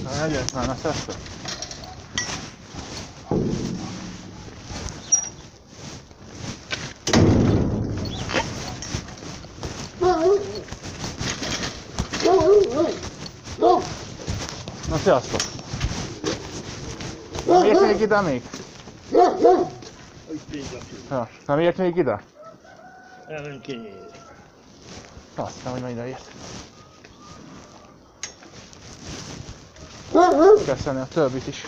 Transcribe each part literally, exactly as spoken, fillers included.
Egyetlen a szeszre. Na sziasztok! Nem ért még ide még? Ja, nem ért még ide? Nem kinyíl. Aztán, hogy majd ide ért. Kell szedni a többit is.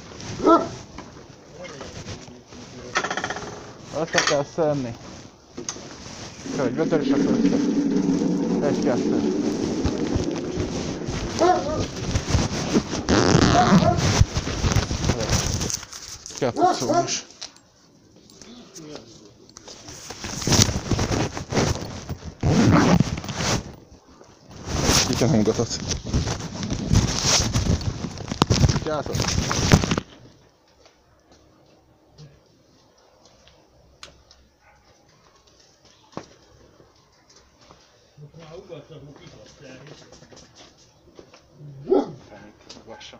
Össze kell szedni. Kell egy götör és akkor össze. Egy, kettő. Kell pucolni is. Ki kell hallgatott. Gyászol. Már ugattak, hogy kikaptál is. Lassan.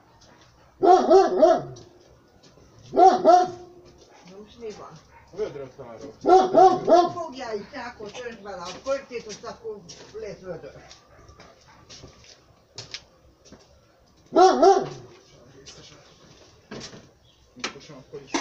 Na most mi van? Vödröt arról. Fogjál egy csákot, önts bele a költét, akkor lesz vödör. Biztosan akkor is.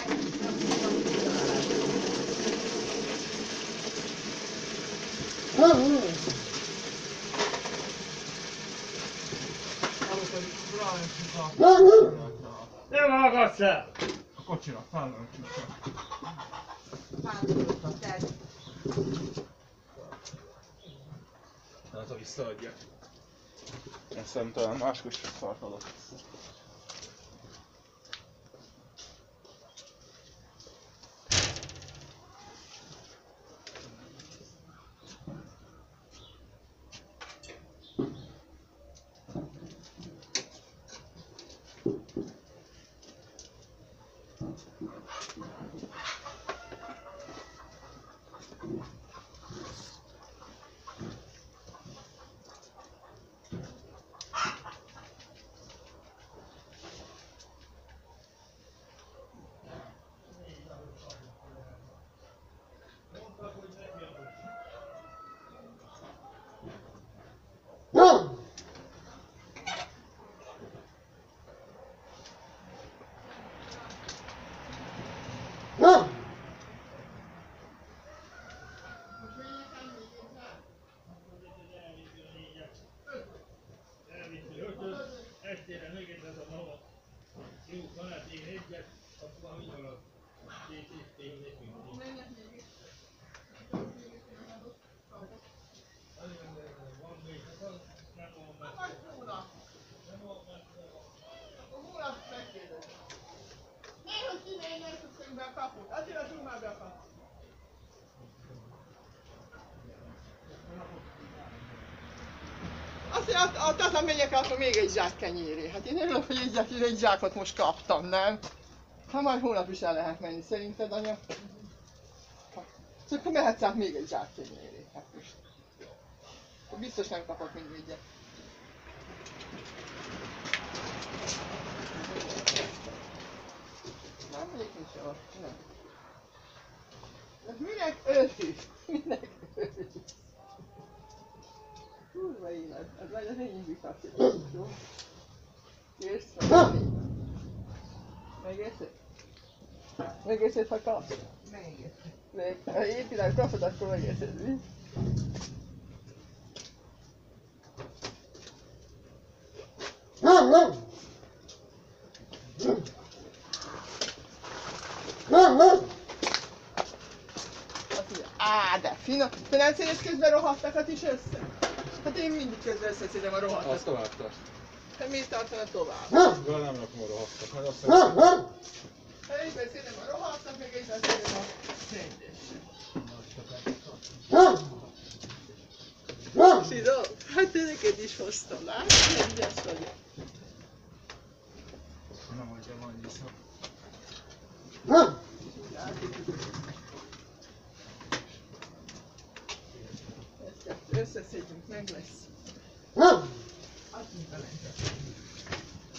Nem hallgatsz el! A kocsira, fállal csúcsa. Fándoroltam, tehát Hát ha visszaadja. Én szerintem máskor is szart adott. Estére megérdez a maga. Jó, kanát én egyet, akkor már mit marad? Két és én nekünk. Van még, nem van meg. Nem van meg. Akkor hónap megkérdez. Nehogy színei nem szükszünk be a kaput. Azért a csúmál be a kaput. Azt mondja, a tata megyek, akkor még egy zsák kenyéré. Hát én örülök, hogy egy, zsák, egy zsákot most kaptam, nem? Ha majd hónap is el lehet menni, szerinted, anya? És akkor mehetsz át még egy zsák kenyéré. Hát most. Akkor biztos nem kapok mindegyet. Nem megyek nincs jól. Nem. Ez minek örülsz? Minek örülsz? Kurva élet, ez vagy az én visszatérés, jó? Kész, megészed? Megészed, ha kapsz? megészed. Még, ha épileg kapod, akkor megészed, mi? Azt mondja, á, de finom. Te nem szeded közben rohadtakat is össze? Hát én mindig közben összeszedem a Azt rohadtakat. tovább tart. Te miért tartana tovább? Vele nem rakom a rohadtat, majd azt hiszem. Hát egyben szedem a rohadtat, meg egyben szedem a rendes. Finom? Hát te neked is hoztam, látod? Rendes vagyok. Nem mondjam annyiszor. Ezt összeszedjünk, meg lesz. Azt mondta neked.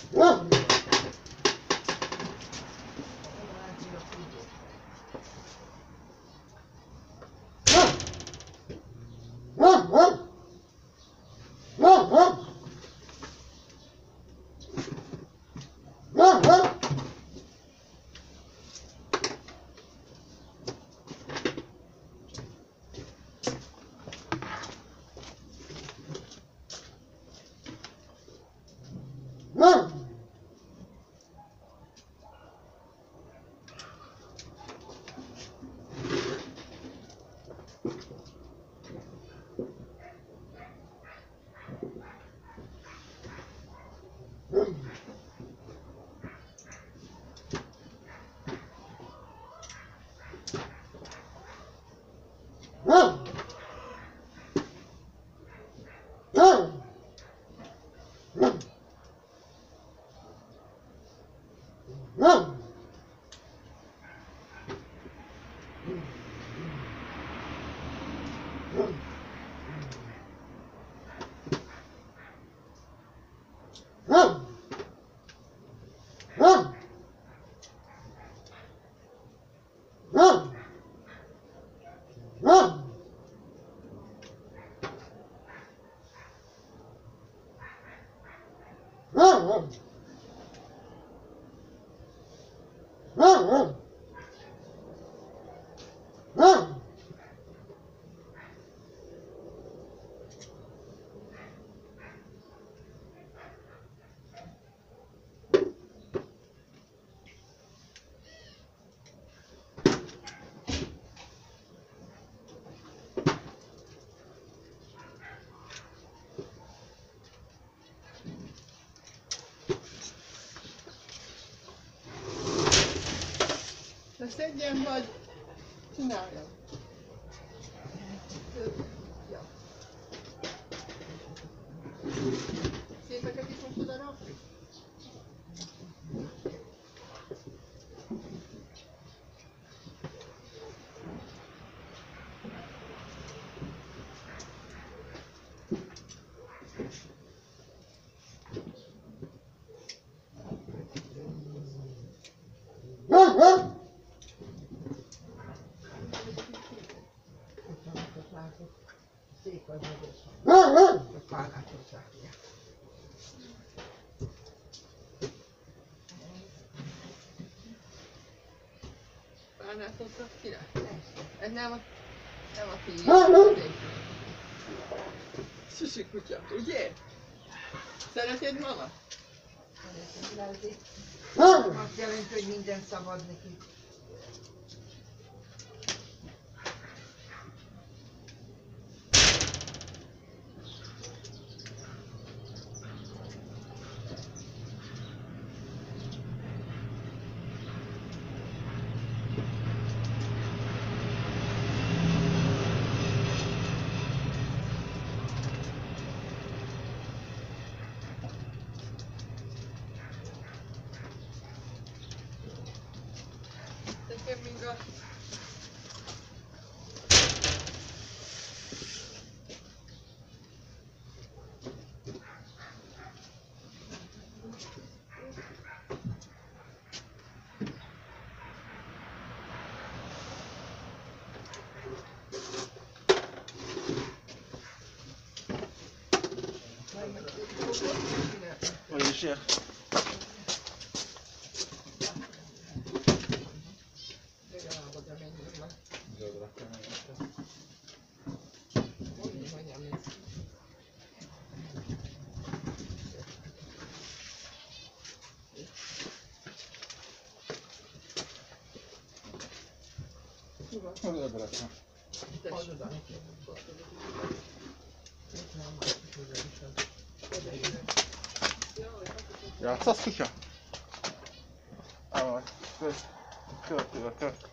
De szedjen vagy csináljam. Ja. Szépeket is most oda rakni? Szép vagy magas. A pálnátot rakják. Pálnátot rak ki rá? Ez nem a... nem a tiéd. Susi kutya, ugye? Szereted mama? Azt jelenti, hogy minden szabad neki. Nekem még a... Vad är det sker? Legalább oda menjünk már. Zöldre kell menni. Mondj, hogy nem lesz. Zöldre kell. Add oda neki. Játszasz, kutya? Állj, tört, tört, tört, tört.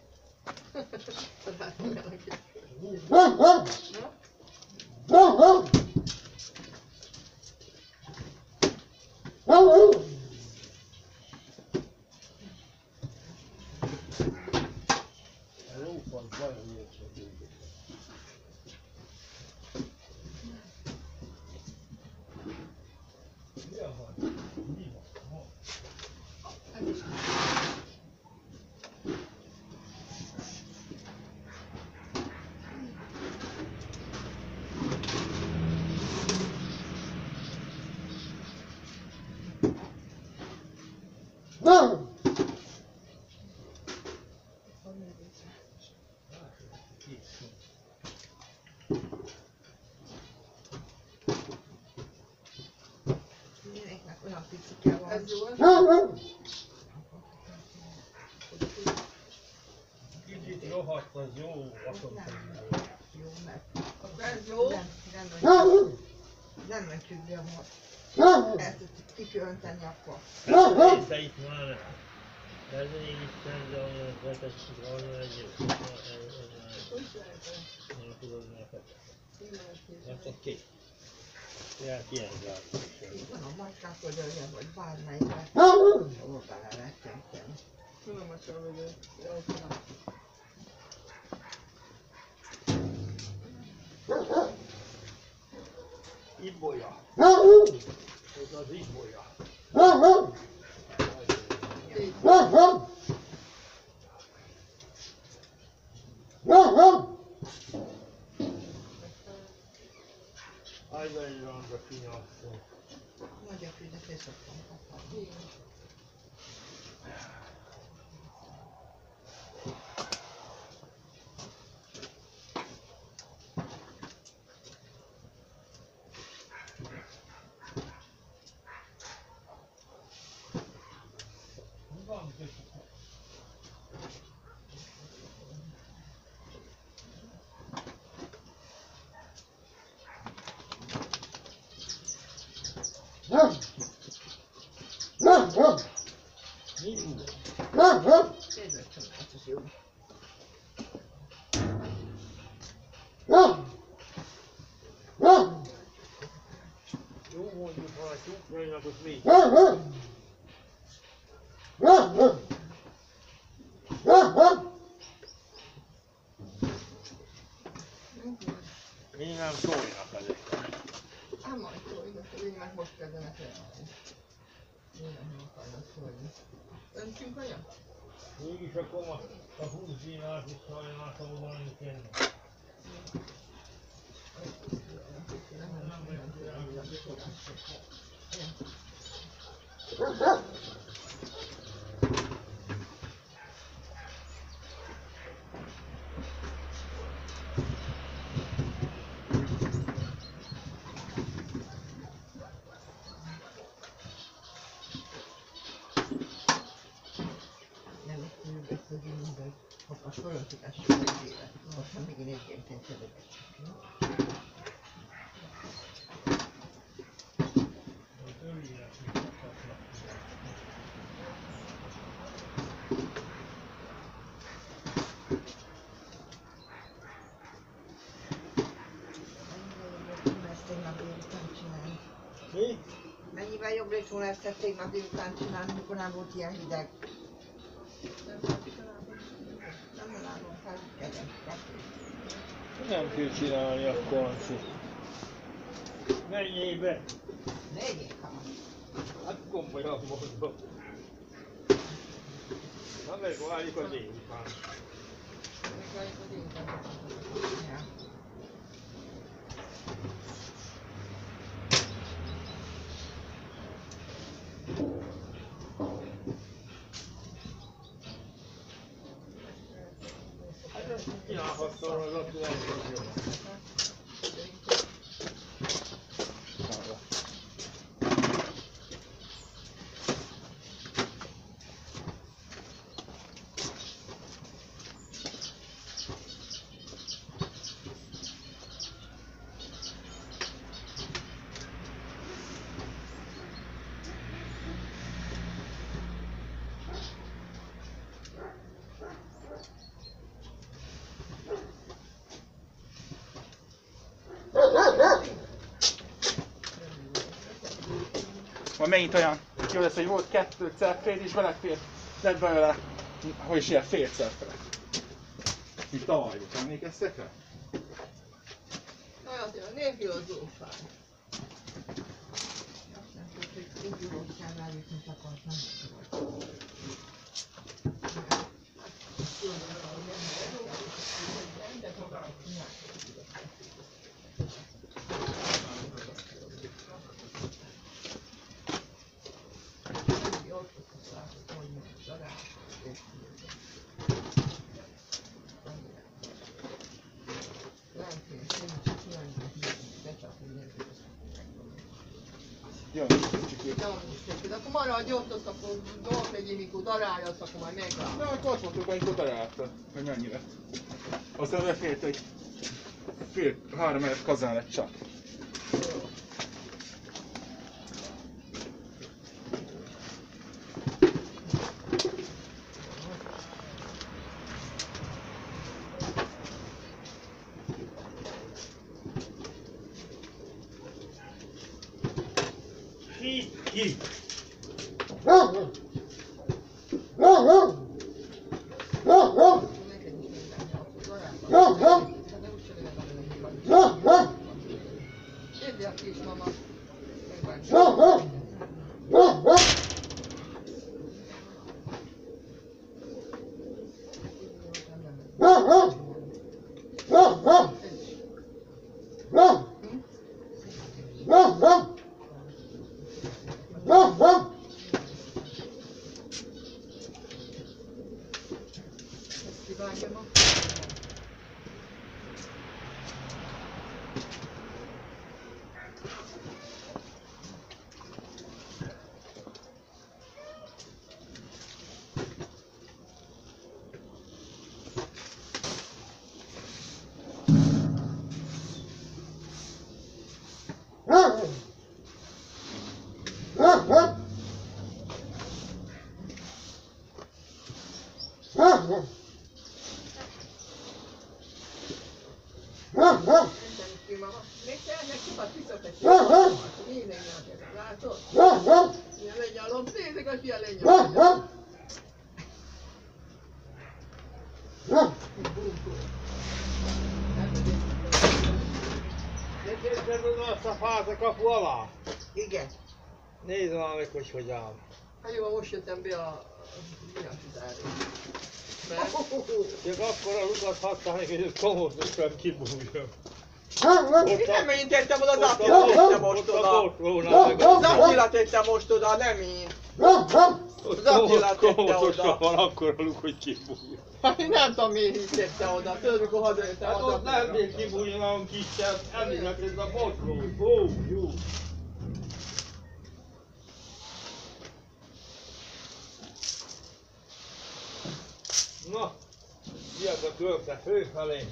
Jaha, mi van? Mindenkinek olyan picike van. Ez jó. Kicsit rohadt, az jó, atom Jó, mert Ez jó. nem, nem, nem, nem mentjük be a mort. Ezt tudjuk kikönteni akkor. Része itt már. Ez még itt nem, de olyan vetesik, olyan egy jó. Nem tudod neked. Hát oké. Hát ilyen zárva. Itt van a macskák, hogy olyan, vagy bármelyikre. Hol bele rettenteni. Tudom, hogy csak hogy jól tudom. Ibolya. Ez az ibolya. Ajdan randra kinyalszol. Nagy a fűdet, szoktam kapni. Van köszönöm. Kedves család, ez jó. Jó mondjuk, ha a tyúkjainak ott még. Még nem szólnak ezek. Hát majd szóljon, hogy én meg most kezdenek reagálni. Én nem akarnak szólni. Öntünk olyan? Mégis akkor a, a húsz dinát is sajnálta odaadni kéne. Nem is tudjuk összezni mindent. A soroltatás sok egy évet. Most már még én egyébként csedeget. Hogy örüljenek, hogy kapnak. Ezt tegnap délután csinálni. Mi? Mennyivel jobb lett volna ezt tegnap délután csinálni, mikor nem volt ilyen hideg. Nem látom fel, kedves. Nem kell csinálni akkor, Anci. Menjél be! Ne egyék ha. Hát komolyan mondom. Na meg várjuk a délután. Megvárjuk a délután. Ja. Hát ezt csinálhattam az a tulajdonképpen. Van megint olyan, jó lesz, hogy volt kettő cepréd és belefér, lett belőle, hogy is ilyen fél cepre. Mint tavaly volt, emlékeztek rá? Olyat jön, nélkülözőfáj. Nem tudod, hogy indulókkel rájutni akartam. Jól tudsz rá. látod, hogy nincs darál. Nem félsz, én csak hiányzik, becsapni nélkül. Jön, kicsikét. Nem, szép. De akkor maradj ott, azt akkor dolg legyen, mikor darálja, azt akkor majd meglátod. De akkor azt mondtuk, amikor találta, hogy mennyi lett. Aztán befért egy fél, három ezer kazán lett csak. Ki? Neked is minden nyelv, darál. De úgyse legyen belőle hívani. Kérdi a kismama. Megvárjuk. Ezt kivágja ma. Még te ennek sokat visszatessél. Nézd meg nyelveket, látod? Ilyen lenyalom, nézzük, hogy ilyen lenyalom. Ne képzeld oda azt a fát a kapu alá. Igen. Nézd már meg, hogy hogy áll. Hát jó, most jöttem be a villamosáról. Mert Csak akkor a lukat hagyta neki, hogy komótosan kibújjon. én nem én tettem oda, az Attila tette most oda. Az Attila tette most oda, nem én. Az Attila tette oda. Van akkor a luk, hogy kibújjon. Hát én nem tudom miért így tette oda. Tudod, mikor hazajöttem Hát az ott nem Attila. bír kibújjon olyan kisebb, emlékszem, ez a botró. Ó, jó. Na, ilyet a körte főfelé.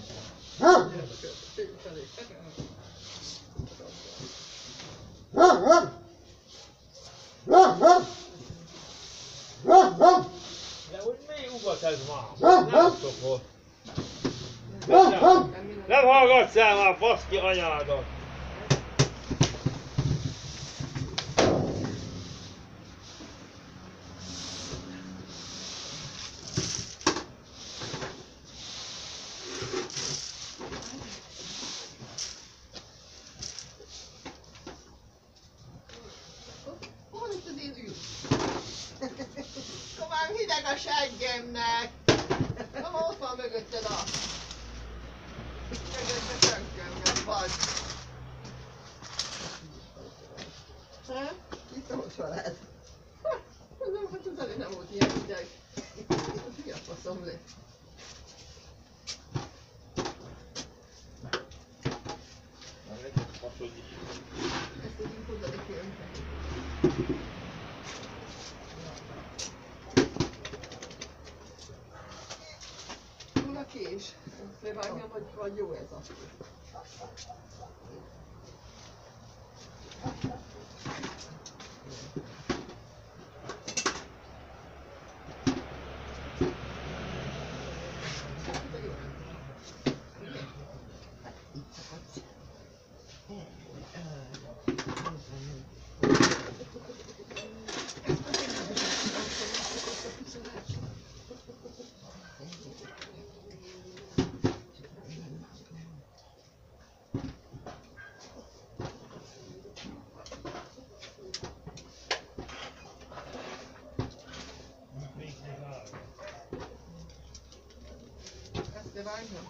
De hogy mi ugat ez már? Nem szokott. Nem, nem hallgatsz el már, baszki anyádat! Hol itt az én űr? Komám hideg a seggemnek. Na, ott van mögötted a... Mögötted sönköm, vagy. Hát? Itt ott van rád. Nem, hát az előtt nem volt ilyen hideg. Mi a faszom lett? Ezt az infót addig jön. Hol a kés? Levágjam, vagy, vagy jó ez a... Ezt levágjam?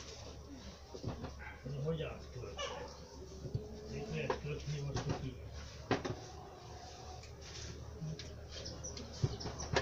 Hogy állsz költ? Itt lehet kötni, most kötni.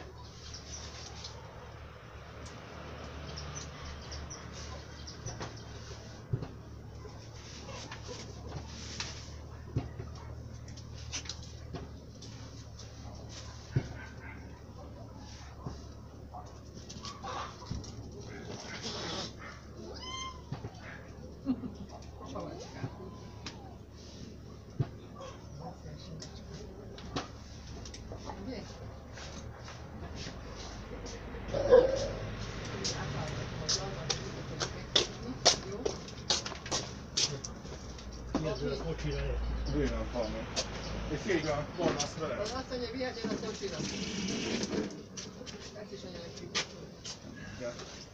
bőven van még. És félig van, van azt vele. Az azt mondja, vihetnél a kocsira. Ezt is annyira kicsit. Ja.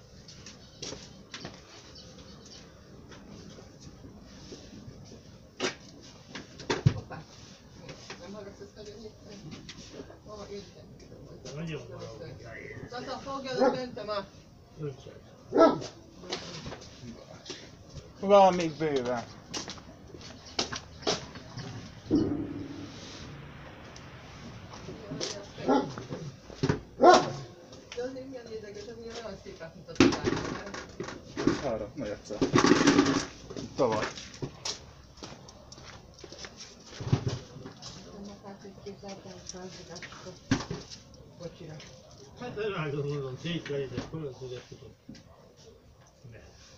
Hoppá. Nem hallgatsz ezt előnyét? Hova értem? Nagyon valamit elérni. Tata, fogjad, hogy mentem már. Öncsen. Van még bőven. De azért milyen érdekes, az milyen olyan szépet mutatott rá. Arra, nagy egyszer. Tavaly. Kocsira. Hát elvágom, mondom, szétverített, fölött tudod, tudom. Ne.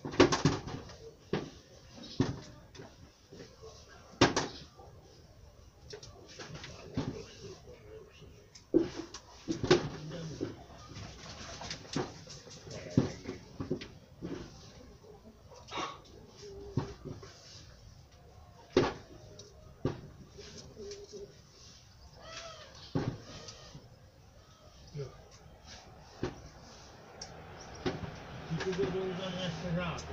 Ki tudod oldani ezt a zsákot?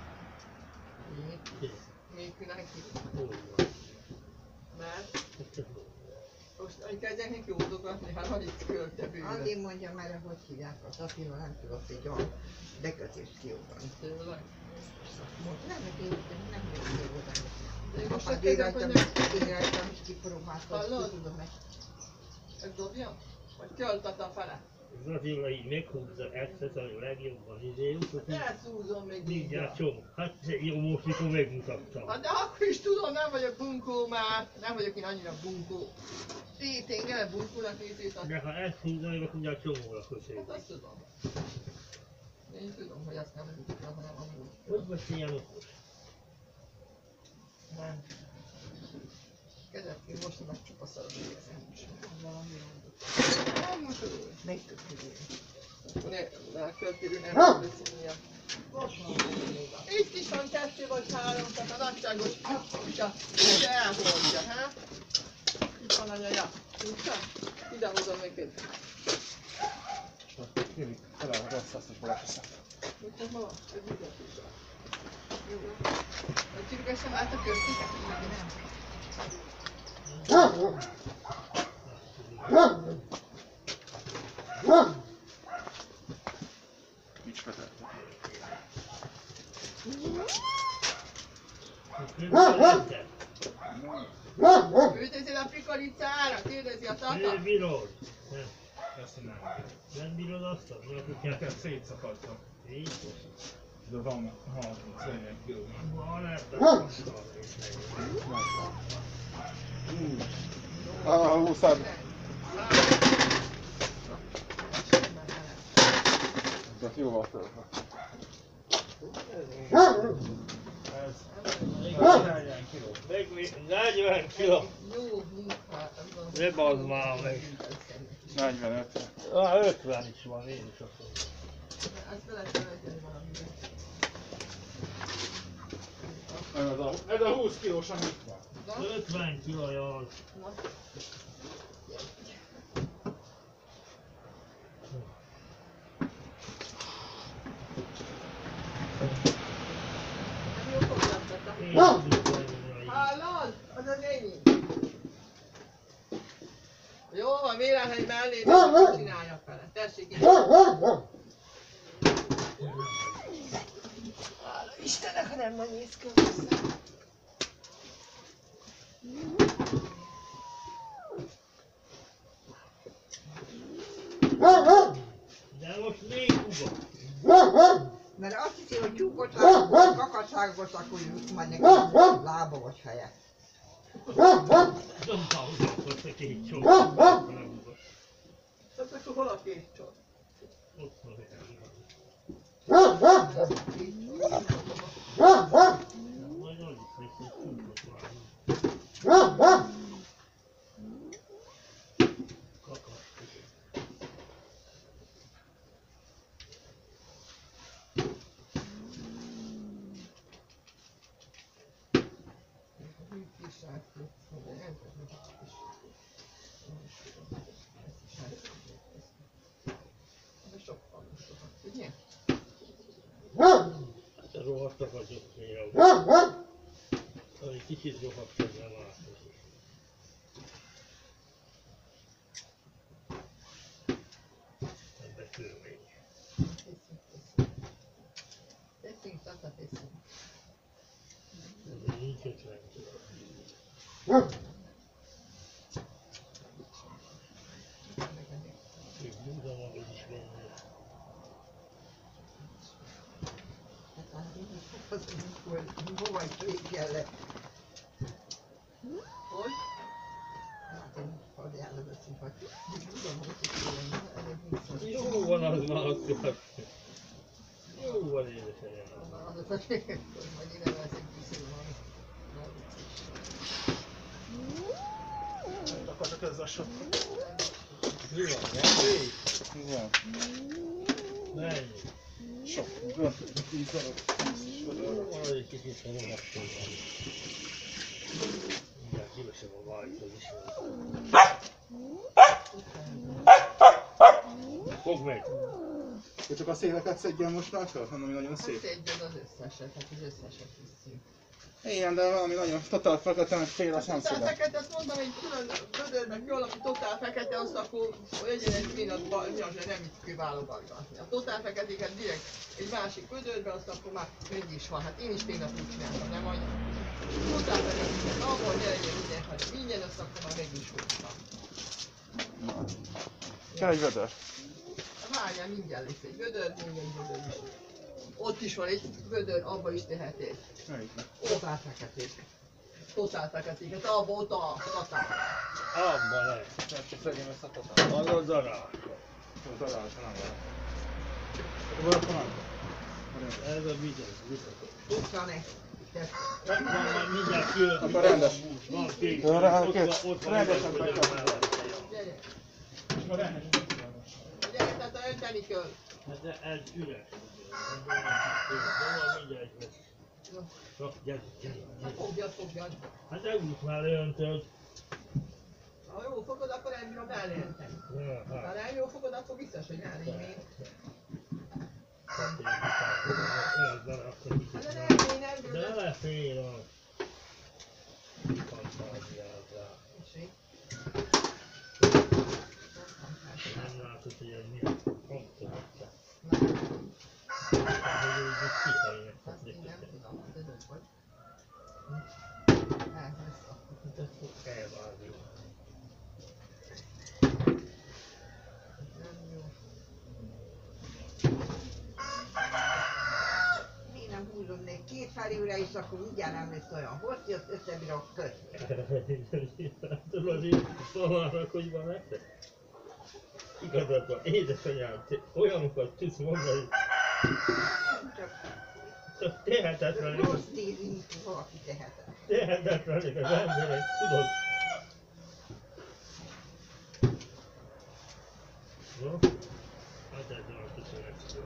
Még, még neki. Hol van? Mert Ezt tudom. most hogy kezdjek neki ódogatni, hát ha itt költe bőle. Addig mondja már, hogy hívják a Tapival, nem tudok egy olyan bekötést kiugrani. Tényleg. Nem, nem, nem tudok kiugrani. De én most Most csak kezdek, rajtam, hogy nem... én rajtam is kipróbáltam, Hallod? ki tudom meg. Ezt dobjam? Vagy költet a fele? Az Attila így meghúzza ezt, a legjobban izé, utána Ne szúzom még mindjárt csomó. Hát jó, most mikor megmutattam. Hát de akkor is tudom, nem vagyok bunkó már. Nem vagyok én annyira bunkó. Itt én kell bunkónak nézét azt. De ha ezt húzom, akkor mindjárt csomóra köszönjük. Hát azt tudom. Én tudom, hogy azt nem bunkóra, hanem amúgy. Hogy vagy ilyen okos? Nem. Kedvet, én most meg csupaszalom érzem is. Valami mondott. Nem mosolyogj. Meg tudod írni. Akkor ne, ne költérő nem tudod színja. Itt is van kettő vagy három, tehát a nagyságos kutya se elhordja, ha? Itt van anya, ja. Kutya? Ide hozom neked. Jövik, talán rossz azt is belefeszem. Mit ez ma van? Ez mit a kutya? Jó. Hogy csirgessem át a köztiket? Nem. Nincs vetette. Ültél a pikoricára? Kérdezi a tata. Ő bírod. Nem. Ezt nem. Nem bírod azt, hogy a kutyát Nekem szétszakadtam. így? De van harminc-negyven kiló. Van ebben. Ah, húszad. De jó volt töltve. Ez negyven kiló. Meg negyven kiló. Jó munka. Ne bazd már meg. negyvenöt. Ah, ötven is van, én is azt mondom. Ezt bele kell legyen valamiben. Ez a, ez a húsz kilós, ami itt van. Na? ötven kiló, jaj. Na? Nem jó foglalkoztak. Én is tudom, Hallod? Az az enyém. Jó van, Mérenhegy mellé, de csinálja fele. Tessék én. Hála Istennek, ha nem nagy néz ki hozzá. de most még ugat. Mert azt hiszi, hogy tyúkot vágok, kakacságot, akkor majd neki lába vagy feje. Nem hallgatott a két csomó. Nem ugat. Tehát akkor hol a két csont? Ott van egy. Majd az is lesz, hogy tyúkot vágunk. Kakas. Mit is De sokkal sokat, ugye? Hát a rohadtak azok néha. Egy kicsit rohadtak, nem látom. Ebbe körmény. Teszünk, tata, teszünk. Ez nincs ötven. Még búzom, ahogy is menni. Az hogy hova is kellett. Hogy? Hát én hagyjára beszélek, hogy tudom, hogy itt kellene. Jó van az már akkor. Jó van édesanyám. Azok, hogy majd ide veszik viszont. Nem akarok ezzel sok. Mi van, nem? Igen. Mennyi? Sok. tíz darab. Jó van, egy kicsit a rohadtul van. Mindjárt kiveszem a vájtot is. Fogd meg! Te csak a széleket szedjen most már fel, hanem nagyon szép. Szedjed az összeset, hát az összeset visszünk. Igen, de valami nagyon totál fekete, meg fél, azt nem Totál szedem. fekete, azt mondtam, hogy külön gödörnek jól, aki totál fekete, azt akkor legyen egy pillanatban, mi az, hogy nem itt kiválogatni. A totál feketéket direkt egy másik gödörbe, azt akkor már meg is van. Hát én is tegnap úgy csináltam, nem anya. Totál feketéket abban, ne legyen minden, hanem ingyen, azt akkor már meg is húztam. Kell egy vödör. Várjál, mindjárt lesz egy gödör, még egy gödör is. Ott is van egy gödör, abba is teheted. Melyiknek? Totál feketét. Totál feketéket, abba ott a tatár. Abba le! Nem csak szedjem ezt a totál. Az a darál. Az darál, nem van. Akkor akkor nem. Ez a vigyáz, vitatok. Utána Van már mindjárt kijön. Akkor rendes. Van kék. Jó, rá, Ott kész. van, ott van. Rendesen hogy meg a kell. mellette. Gyere, Akkor rendes. gyere, tehát önteni kell. Hát de ez üres. De van mindjárt lesz. Csak gyere, gyere, Hát gyere. fogjad, fogjad. Hát de úgy már leöntöd. Ha jól fogod, akkor nem bírom elleenteni. Ja, Ha hát. nem jól fogod, akkor biztos, hogy elég még. Hát én vitálkozom. Ez bele, akkor kicsit Hát de már. nem, én nem De bírom. elefér a fantáziát rá. Tessék. Nem látod, hogy ez milyen fontos. Hogy úgy most kifejnek. Azt én nem tudom, hogy ez ott vagy. Elvesz a... Hát ezt fog elvárni. Nem jó. mi nem húzom még két felülre is, akkor mindjárt nem lesz olyan. Hogy jött összebírok kötni? Tudod, én szavárak, hogy van nektek? Igazad van, édesanyám, te olyanokat tudsz mondani, Csak csak tehetetlenek, rossz tíz, mint valaki tehetet. tehetetlenek az emberek, tudod? No? Hát ez van a köszönhető.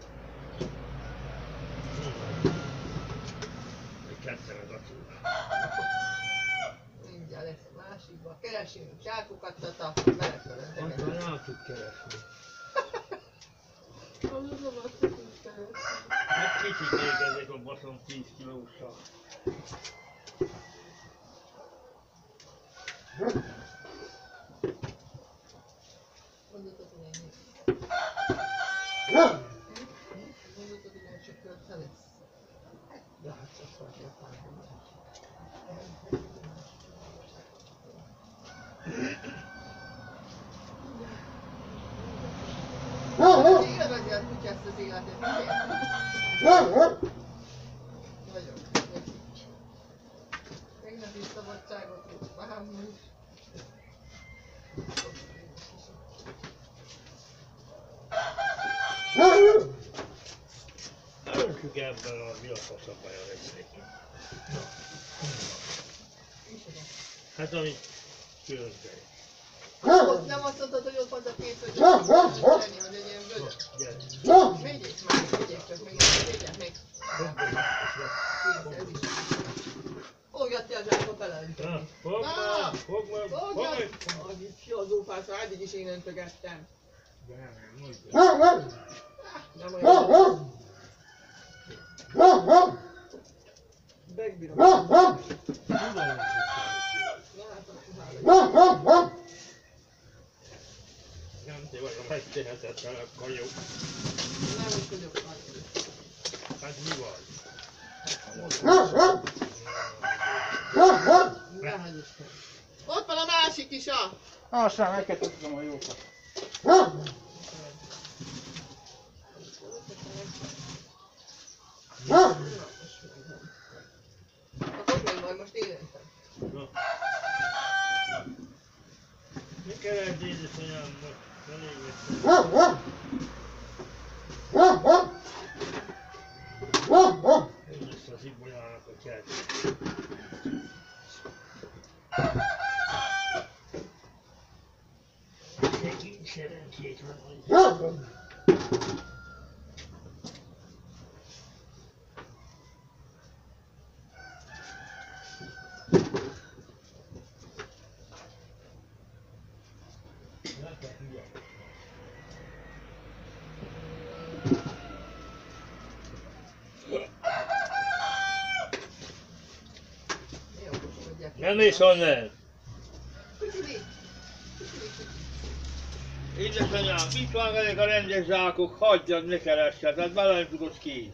Egy ketten az acúrán. Mindjárt lesz a másikba. Keresünk zsákokat, tata, belefölönteget. Aztán rá tud keresni. Hát kicsit még ezek a baszom tíz kilósak. Mondhatod, hogy ennyi. Mondhatod, hogy ennyi csak körte lesz. Ja, hát csak vagy a pár. Élvezi a kutya ezt az életet, miért? Vagyok. Tegnapi szabadságot volt vámmal is. Öntsük ebben a mi a faszabban a részét. Hát amit különböző. Ott nem azt mondtad, hogy ott van a két, hogy nem tenni, hogy egy ilyen gödör. Gyere. Vigyék már, vigyék csak még, vigyék még. Fogd meg, és Kész, ez is. Fogjad ki a zsákba beleöntöm. Na, fogd. öntögettem. De nem, nem, mondja. Nem olyan. Megbírom. Tudom, nem te vagy a megtehetetlen, akkor jó. Nem is vagyok nagy. Hát mi vagy? Nehogy Isten. Ott van a másik is, a! Ah, most már meg kell tudnom a jókat. Akkor meg majd most érentem. Mi kellett édesanyámnak? Elég lesz. Ez lesz az ibolyának a kert. Nekünk szerencsét van, hogy... Nem is onnan! Édesanyám, itt van ezek a rendes zsákok, hagyjad, ne keressed, hát bele nem tudod kész.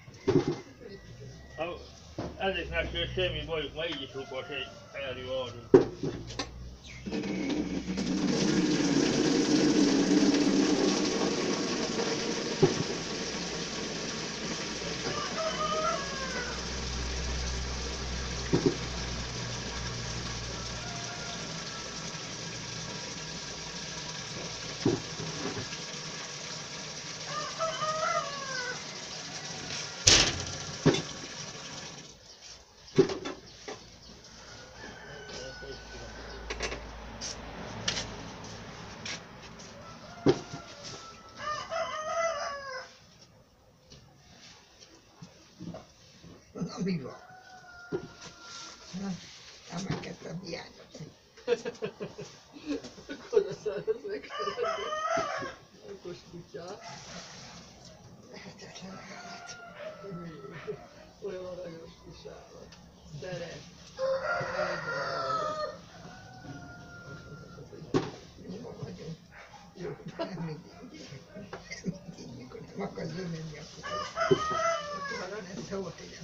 Ezeknek sem semmi bajuk, ma így is rúgos egy erő arról. Na mi van? Na, nem megkezdtem hiányozni. Oda szereznek. Okos kutya. Lehetetlen állat. Olyan aranyos kis állat. Szeret. Jól vagyunk. Jó, nem mindig. Mindig, mikor nem akarsz bemenni, akkor akkor arra nem szóval tegyen.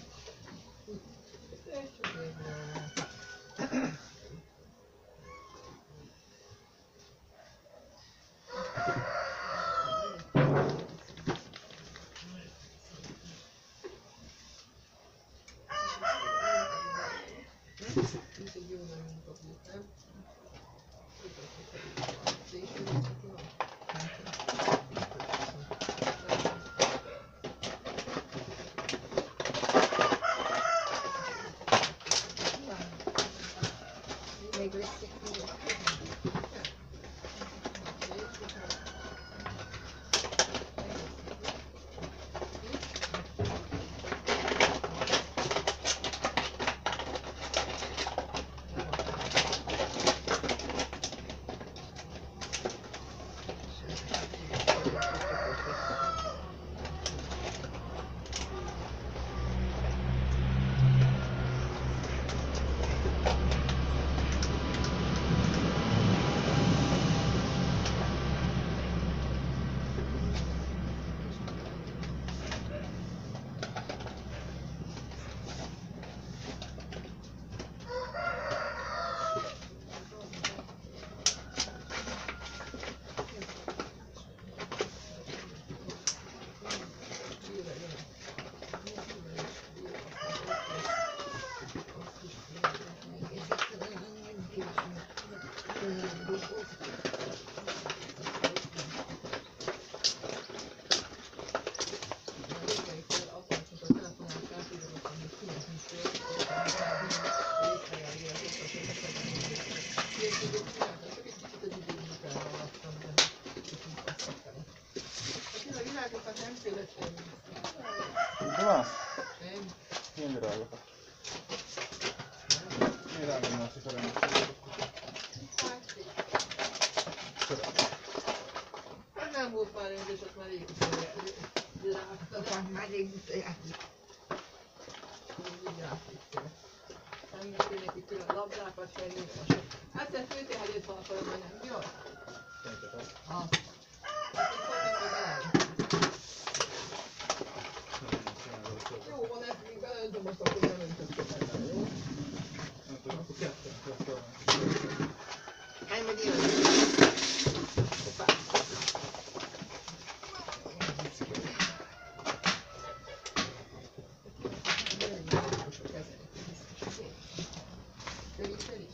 Buono? Io mi rogo. Mi dai una sicuramente. nem volt már öntés, ott már rég lerágta. Apám már régóta játszik. Úgy játszik. Nem kell neki külön labdákat felé. Hát te főtéhelét van akarom, hogy nem jó? Ah. Hát akkor nem vagy el. Jó van, ezt még beöntöm, azt akkor nem öntöttem el, jó? Akkor ketten kell. Hány meg ilyen? Hoppá. Feli, Feli.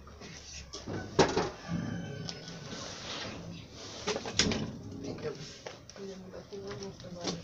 Ugye mutatni, hogy most a bármilyen.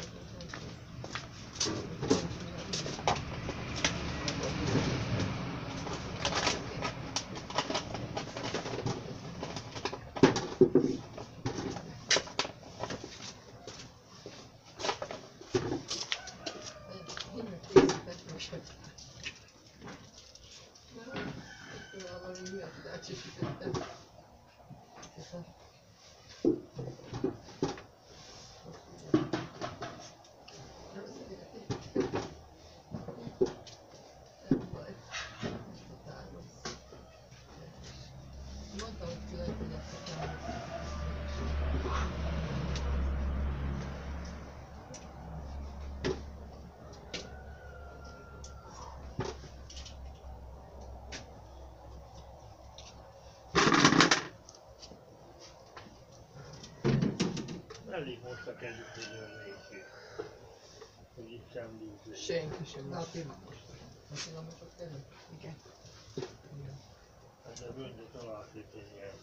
Elég most a kezdődő nehézség. Hogy itt sem díszlő. Senki sem. Na, a pillanatos. A pillanatosok kerül? Igen. Hát a bőndet alapítani el.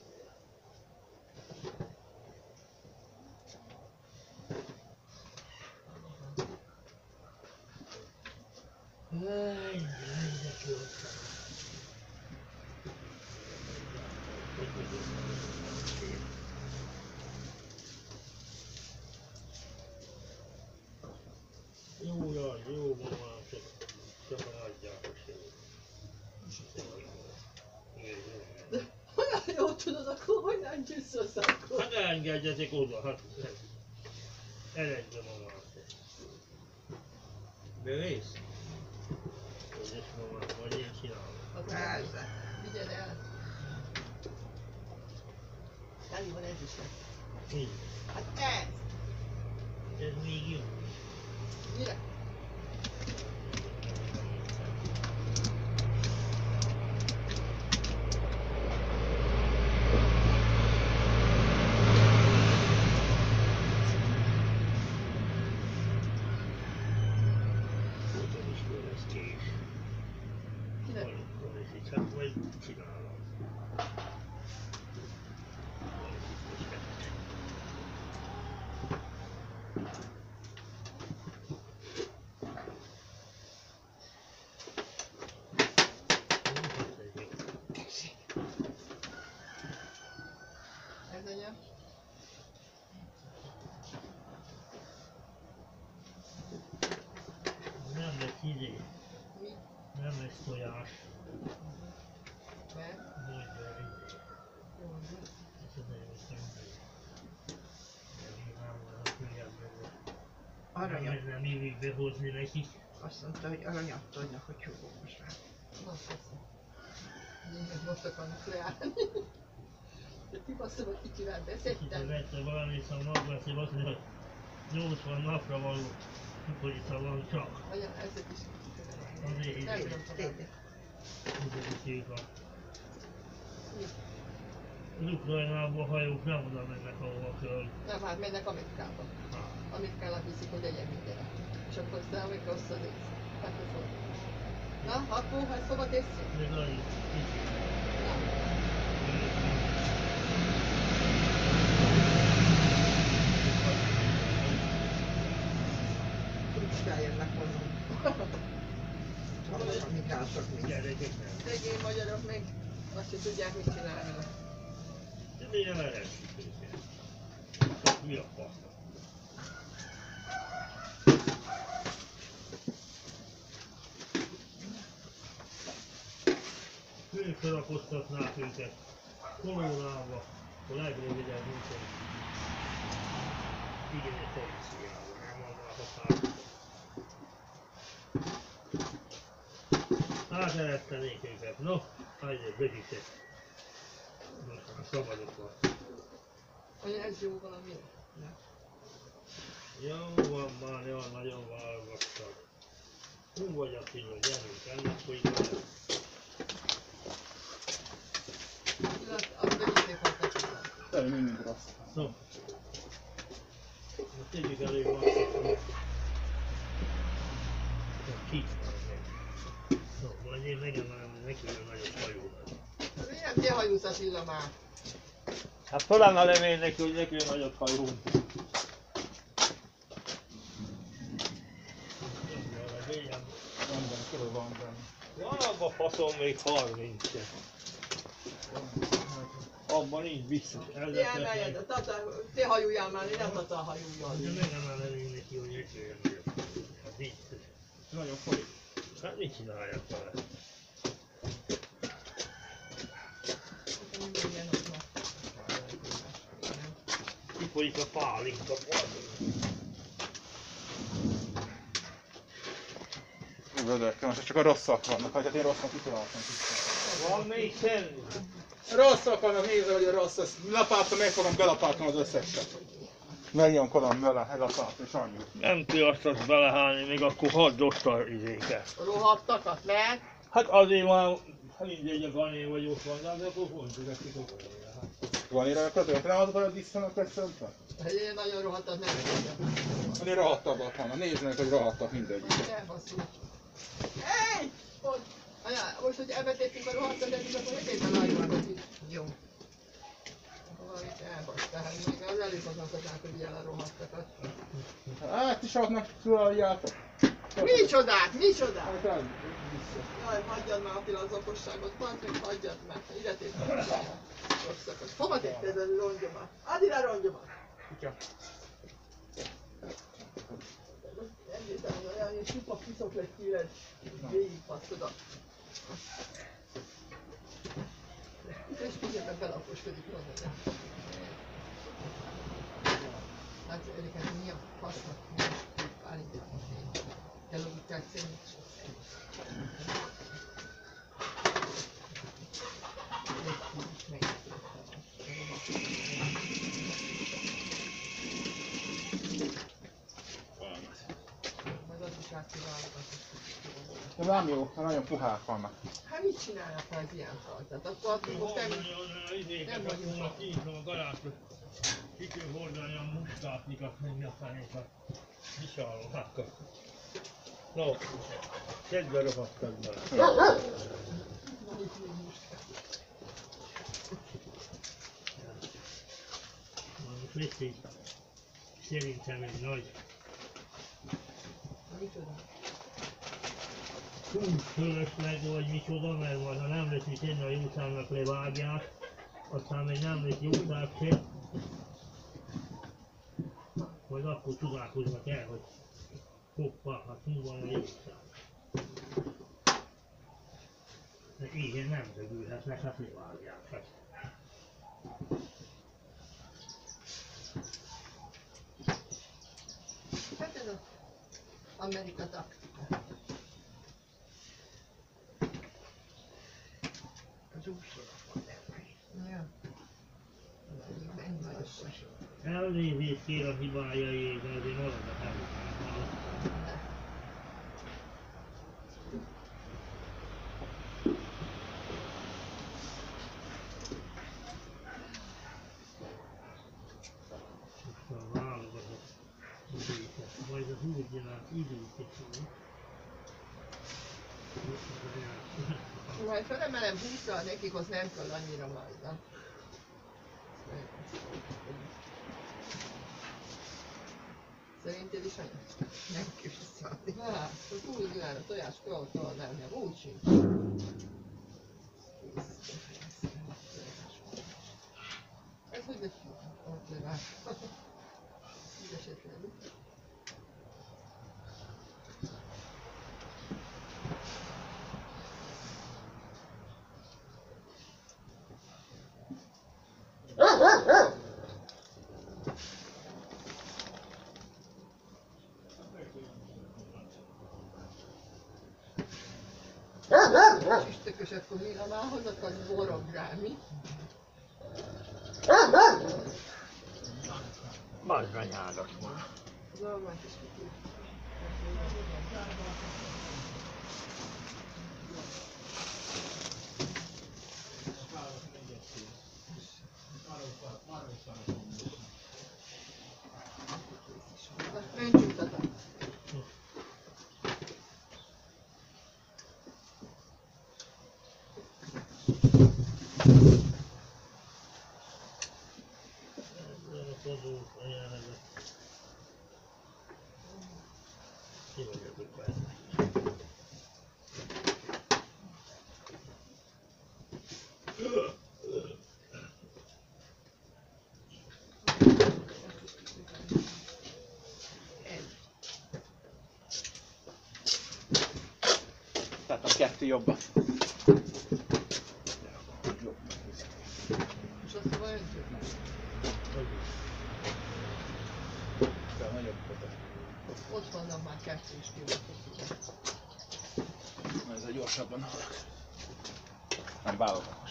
Háj, de költem. Jó, jaj, jó, van már, csak, csak adják a sér. Olyan jól tudod, akkor hogy nem gyűjtsz össze akkor? Hát engedjetek oda, hát eredjem a már. De rész? Hogy ezt ma már, vagy én csinálom. Persze. Vigyed el. Teli van ez is. Mi? Hát ez! Ez még jó. Mire? Tudom is, hogy ez kés. Kinek? Van is itt, hát majd csinálom. Van is itt most fekete. Ez legyen. Nem lesz idő, Mi? nem lesz tojás. Mert? Mondja el idő. Jó, jó. Ez a nagyon szemben. Elég már van a kölyebben. Aranyat. Nem, nem illik behozni nekik. Azt mondta, hogy aranyat adnak, hogy húgom most rá. Na, persze. Mindent most akarnak leállni. De kibaszom, hogy kicsivel Kicsit beszéltem. vette valami, szóval magbeszél azt mondja, hogy nyolcvan napra való kukorica van csak. Olyan, ezek is. Azért Nem így tudom tovább. Tényleg. húzódik a... Mi? Az Ukrajnából hajók nem oda mennek, ahova kell. Nem, hát mennek Amerikába. Amerikának viszik, hogy legyen mindenre. És akkor aztán még rossz az ész. Hát ez volt. Na, akkor, hát szóba tesszük? De Dani, Úgy jönnek onnan. Vannak a mikások még. gyerekek nem. Szegény magyarok még azt sem tudják, mit csinálnak. De miért nem ereszik őket? Mi a fasz? Fölfelakoztatnák őket kolónába, a legrövidebb úton. Igen, egy políciával, nem mondom a határ. Hát eredtenék őket, no, hagyj bögitek. Most már szabadok van. Hogy ez jó valami. Jó van már, jó, nagyon válogasztad. Hú vagy Attila, gyerünk, ennek folyik vele. Azt begyűjték a kacsikat. Tényleg mindig rossz. No. Most tegyük elég vasszat. Ki? No, majd én megemelem neki a nagyobb hajódat. Milyen te hajúsz Attila már? Hát talán a levél neki, hogy neki a nagyobb hajó. Mondom, körül van benne. Van abban faszom még harminc. Abban nincs biztos. Te emeljed, a tata, te hajuljál már, én nem tata hajuljál. De megemelem neki, hogy neki olyan nagyobb. Hát biztos. Nagyon folyik. Hát mit csináljak vele? Kifolyik a pálinka. Ú, vödörke, most csak a rosszak vannak, hát én rossznak kitaláltam. Van még semmi? Rosszak vannak, nézd, hogy a rossz, ezt lapátom, meg fogom belapátom az összeset. Megnyomkodom vele, egy lapát, és annyi. Nem tudsz azt belehálni, még akkor hadd ott a izéket. Rohadtakat, mert? Hát azért már, ha mindegy a gané vagy ott van, de akkor fontos, hogy kitokolja. Van ére a kötőt, nem az baj, hogy visszanak összöntve? Én nagyon rohadtat nem értem. Ennél rohadtabbak vannak, néznek, hogy rohadtak mindegyik. Nem basszul. Hey! Hogy? Anya, most, hogy ebbe tettünk a rohadtat, eddig, akkor egy éppen álljuk meg itt. Jó. Valamit elbasztál, hát még az előfoglalkozák, hogy ilyen a rohadtakat. Hát is adnak, tudaljátok. Micsodák, micsodák! Hát el, vissza. Jaj, hagyjad már Attila az okosságot, pont meg hagyjad meg, ide tettem a rosszakat. Hova tetted a rongyomat? Add ide a rongyomat! Kutya. Nem értem, hogy olyan ilyen csupa piszok lett tőled, végigpasszod a... És figyelme belaposkodik volna. Hát ezeket mi a fasznak állítják most én. Elolítják szerint. De nem jó, mert nagyon puhák vannak. Hát mit csinálnak már az ilyen fajtát? Akkor most nem... Nem vagyunk. Kiítom a garázsot. Ki kell hordani a muskátnikat, meg a fenékat. Visalóákat. No, kedve rohadtad bele. Most mit így? Szerintem egy nagy... Húsz fölösleg vagy micsoda, mert majd ha nem lesz, hogy tényleg a jószágnak levágják, aztán még nem lesz jószág se. Majd akkor csodálkoznak el, hogy hoppá, hát mi van a jószág. De igen, nem dögülhetnek, hát levágják. Hát. Hát ez az Amerika taktika. Az úrsorok van benne. Ja. Menj majd össze. Elnézést kér a hibájaiért, de azért marad a helyben. Most a válogatott időket, majd az úrgyalát időket. Majd felemelem húszra, nekik az nem kell annyira majd. Na. Szerinted is anya? Nem kell visszaadni. Hát, az úgy jön, a tojás költől nem, nem, úgy sincs. Ez hogy lesz ott levál? Így esetleg. Kis tökös, akkor Lila már hozzak az borog rá, mi? Bazsanyádat van. Az almát is kitűnt. Öntsük tata. Tehát a kettő jobban. És azt mondja, öntsük. De nagyobb kötet. Ott vannak már kettő is kilótok. Ez a gyorsabban halak. Nem válogatos.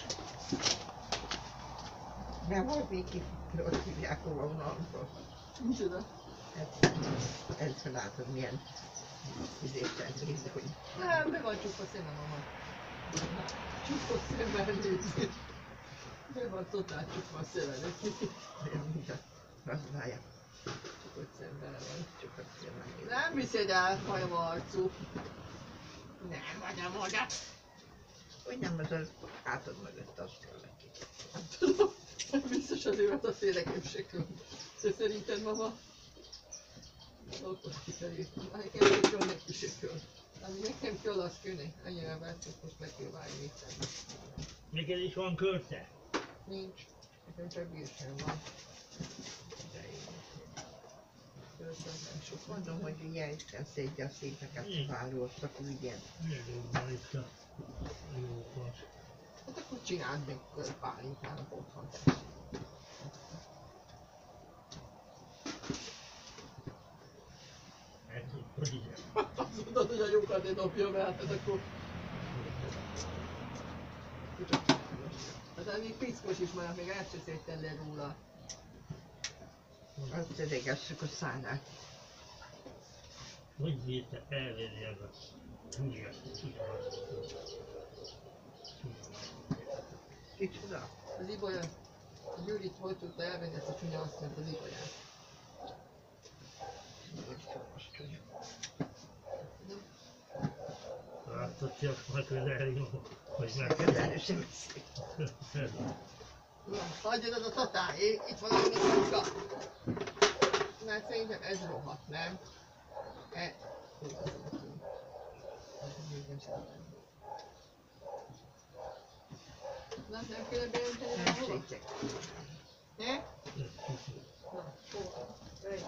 Nem volt még ki, hogy hívják hova unalomról. Micsoda? Hát, ezt látod milyen izésen néz, hogy Nem, be van csukva szeme, mama. Csukva szemmel nézni. Be van totál csukva a szeme nézni. olyan, mint a gazdája. Csukott szemmel van, csukott szemmel néz. Nem viszed el, hajam arcú. Nem vagyom oda. Hogy nem, az az hátad mögött azt kell neki. Tudom, biztos azért, mert a szélek ömsekről. De szerinted, mama? Akkor kifelé. Nekem még kell neki se kell. Ami nekem kell, az könne. Annyira vártok, most meg kell vágni. Neked is van körte? Nincs. Nekem csak bírsem van. De én Köszönöm, nem sok van. mondom, hogy ilyen Isten szédje a szépeket vállóztak, úgy ilyen. Milyen jóban itt a jóban. Hát akkor csináld meg pálinkának otthon. Ez hogy ide. Azt mondod, hogy a lyukat ne dobja be, hát akkor... Hát még piszkos is maradt, még át se szedted le róla. Azt elégesszük a szánát. Hogy bírta elvenni az a Júlia csillagot? Kicsoda? Az Ibolya, a Gyurit hogy tudta elvenni ezt a csúnya asszonyt, az Ibolyát? Most tudjuk. Láttad ki azt majd közelni, hogy meg... Közelre sem eszik. Na, hagyjad az a tatá, én itt van a mikroka. Mert szerintem ez rohadt, nem? E... Nem, nem kéne bejönteni Nem valahova? sétek. Ne? Na, hova? Gyere.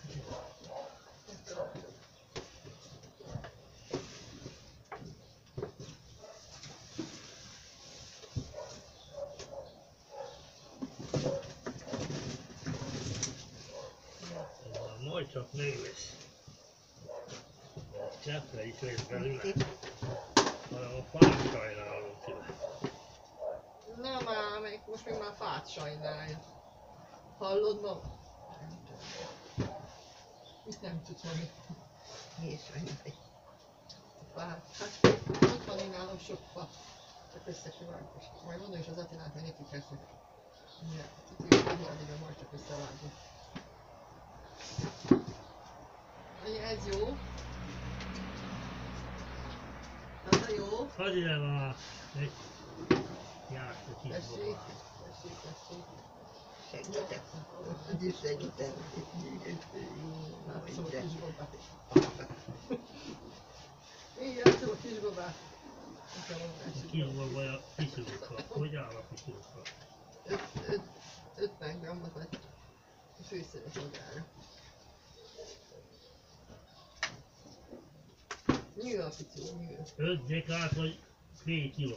Majd csak nősz. Cseppre is lesz belőle, hanem a fát sajnálom tőle. Nem ám, még most még már fát sajnálja. Hallod ma? Mit nem tudsz mondani? Mi is sajnálj. Fát. Hát ott van én nálam sok fa. Csak összekivágos. Majd mondom is az Attilát, hogy neki kezdek. Ja, itt is addig majd csak összevágom. Ez jó. Ez a jó. Hadd ide már! Egy járt a Tessék, kívóval. tessék, tessék. Segítek. Hogy is segítek. Hát szó a De. kisbabát. Én játszom a kisbabát. Nekem van másik. Kívóval a piszulókkal. Hogy áll a piszulókkal? Öt- öt- ötven grammot vagy főszeres magára. Nyíl a pici, nyíl. öt dekát vagy fél kiló.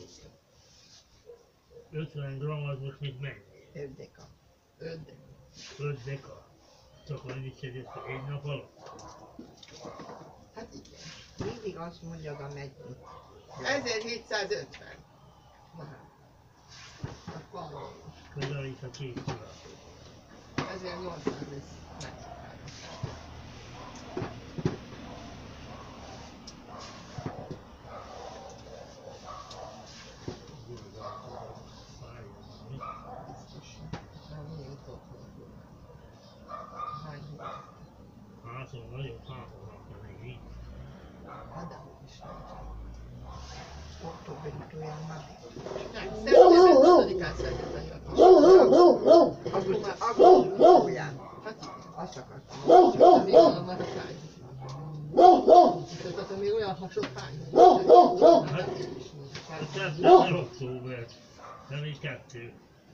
ötven gram az most mit mennyi? Öt deka. Öt. öt deka. Csak annyit szedett egy nap alatt. Hát igen. Mindig azt mondja, a megy. ezerhétszázötven. Na hát. Akkor van. Közelít a két tudat. ezernyolcszáz lesz. Nem. Hátul nagyon hátul rakja még így. Hát de hogy is lehet. Októberig olyan már. Nem, szeptember hatodikán született a kis. Akkor már akkor olyan. Hát igen. Azt akartam. Az én van a hány. Tehát még olyan hasonlány. Hát szeptember október. De még kettő.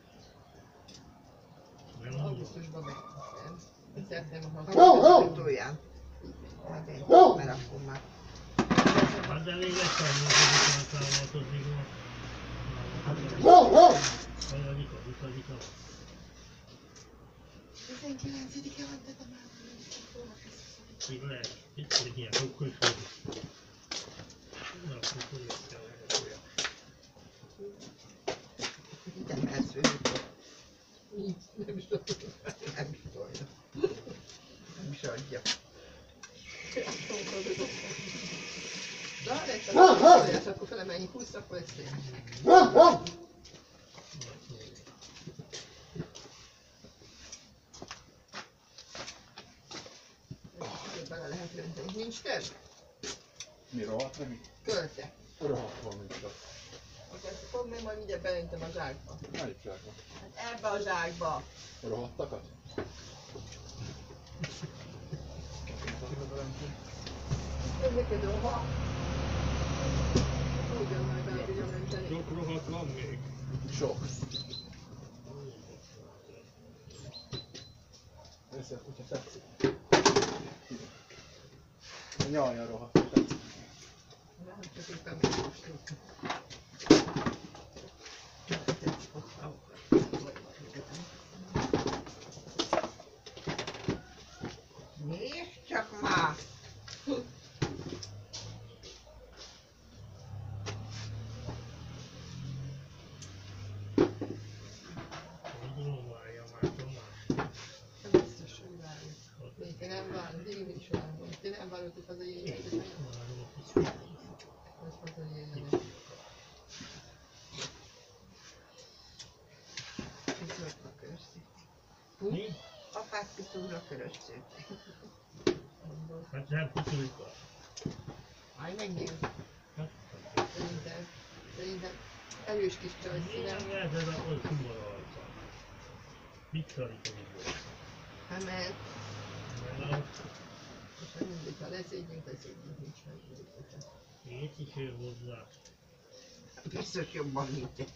Nem mondom. Augusztusban meghiszem. Szeptember Akkor olyan. Hát én, mert akkor már. Hát de még lesz annyi, hogy számoltod még van. Hanyadik, a huszadik a... tizenkilencedike van, tehát már. Így lehet. Itt pedig ilyen sokkal is van. Na, akkor tudjuk kell olyan. Ide messző. Nem is tudom. Nem is tudja. Nem is adja. Na, ezt a kis akkor felemeljünk húszra, akkor ezt tényleg. Bele lehet önteni. Nincs több? Mi rohadt nem? Költe. Rohadt van itt. Akkor ezt fogom, én majd ide beöntöm a zsákba. Melyik zsákba? Hát ebbe a zsákba. Rohadtakat? Ez neked roha. Ugyan majd bele tudjam önteni. Sok rohadt van még. Sok. Össze a kutya tetszik. A nyalja rohadt tetszik. Nem csak éppen megmostuk. Nézd csak már! Gondolom várja már Tomás. Nem biztos, hogy várjuk. Még te nem várod, én is várom. Te nem várod, hogy az a jégyedet. Ez az a jégyedet. Piszorba körszik. Mi? Apák piszorra körösszük. Hát nem tudjuk. Állj, megnézd. Hát, Szerintem, szerintem erős kis csaj színe. nem lehet ez a oly kumoralta. Mit szarik a videó? Hát mert, Mert a most már mindig, ha leszédjünk, leszédjünk, nincs meg. két is ér hozzá. Biztos jobban, mint te.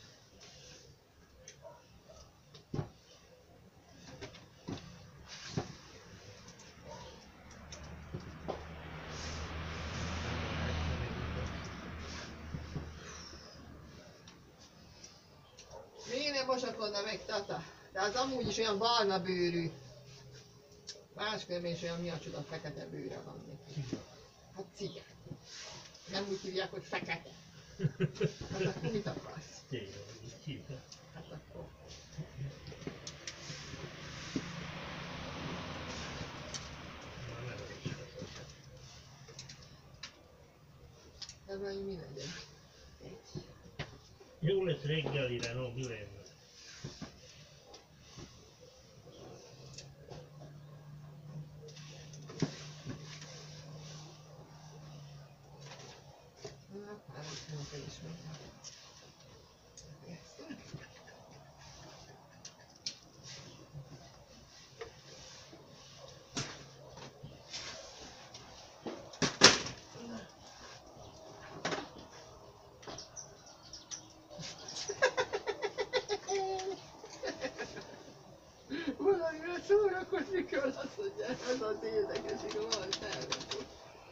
Miért nem mosakodna meg, Tata? De az amúgy is olyan barna bőrű. Máskülönben is olyan mi a csoda fekete bőre van neki. Hát cigány. Nem úgy hívják, hogy fekete. Hát akkor mit akarsz? Tényleg, így hívja. Hát akkor... Már nem is lesz. Ez valami mi legyen? Jó lesz reggelire, no, mi lenne? Na, elviszem el is meg. Valamivel szórakozni kell, azt mondja, ez az érdekeség, a valami felvető.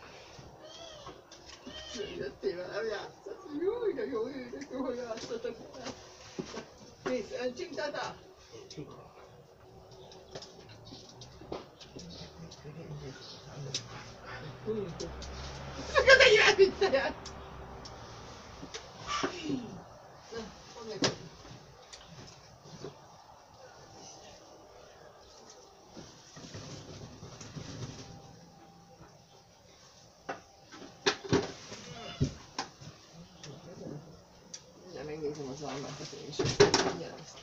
Jöttél velem játszott, jó, de jó, jó, de jó, hogy játszotok. Mész, öntsünk, Tata? Ez egy elvitteje! Na, mondd meg. Mindjárt megnézem az almákat én is. Mindjárt ezt.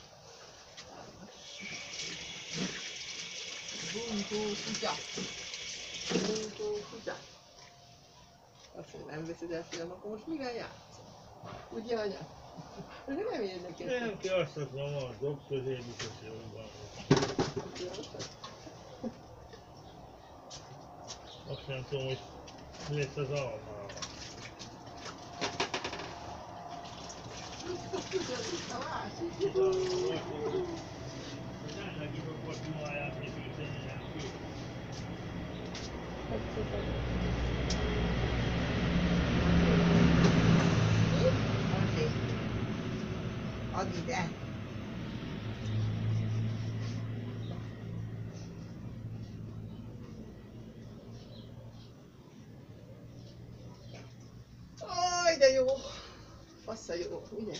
Bunkó kutya. Bunkó kutya. Azt mondja, nem veszed el film, akkor most mivel játszol? Ugye, anya? Ez nem érdekel. Nem ki azt mondom, a dob közé biztos jobban. Azt nem tudom, hogy mi lesz az almával. Nem kifogott juháját, hogy ő tegyen ki. Azért. Add ide. Aj, de jó! Fassza jó, ugye?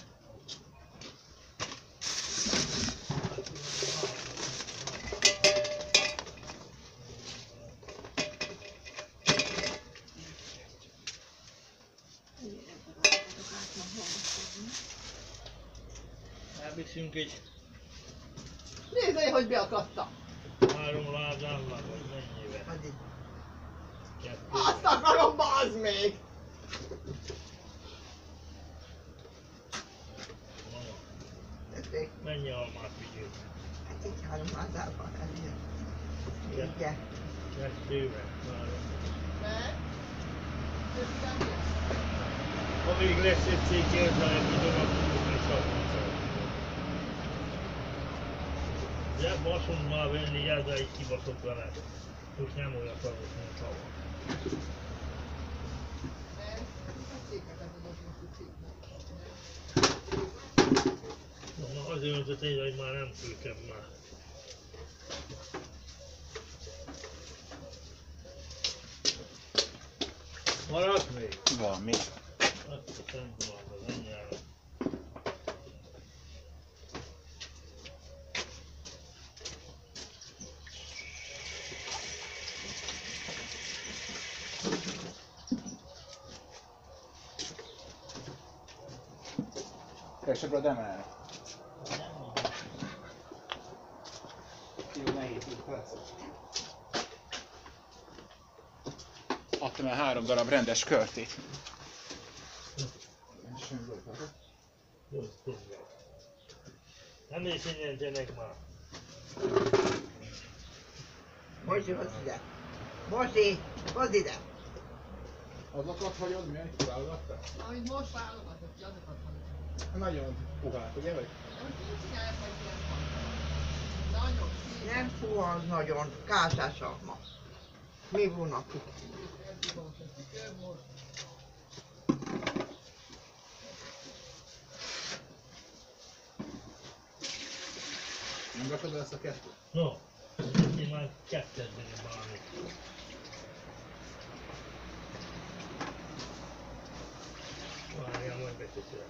Elviszünk egy Nézd, hogy beakadta! három ládával, vagy mennyivel? Add ide. Kettő. Azt akarom, bazd még! Mama, Tessék. mennyi almát vigyünk? Hát így három házában elég. Igen. Igen. Kettővel, három. Mert? Ez nem lesz. Ha még lesz egy cég érzelem, tudom, akkor is szabadszal. De baszom már venni, ezzel is kibaszok veled. Most nem olyan szavos, mint szava. Mert? A széket adod, most a széknek. Na, azért öntött egy, hogy már nem főkebb már. Maradt még? Van, mi? Azt a szempontból az anyjára. Kevesebbről emelni. Jó, nehéz, így lesz. Adtam el három darab rendes körtét. Jó, tudja. Nem is innen tényleg már. Mosi, hozd ide. Mosi, hozd ide. Azokat hagyod, mi? Válogattál? Amit most válogatott ki, azokat hagyom. Nagyon puhák, ugye? Vagy? Most így csinálják, hogy ilyen van. Nagyon szép. Nem fú, az nagyon kásás alma. Mi vannak itt? Nem rakod el ezt a kettőt? No, én már kettőt benne valami. Várjál, majd beteszem.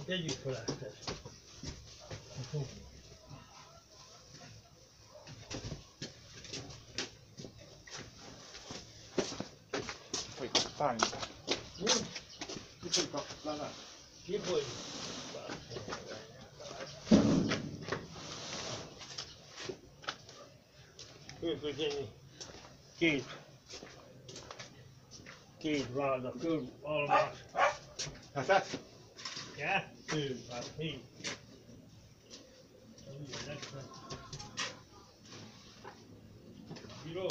Tegyük fel ezt. Folyik a pálinka. Kifolyik a levele. Kifolyik. Ők két, két váda körül almás. Hetet? Kettő, hát mi? Bíró?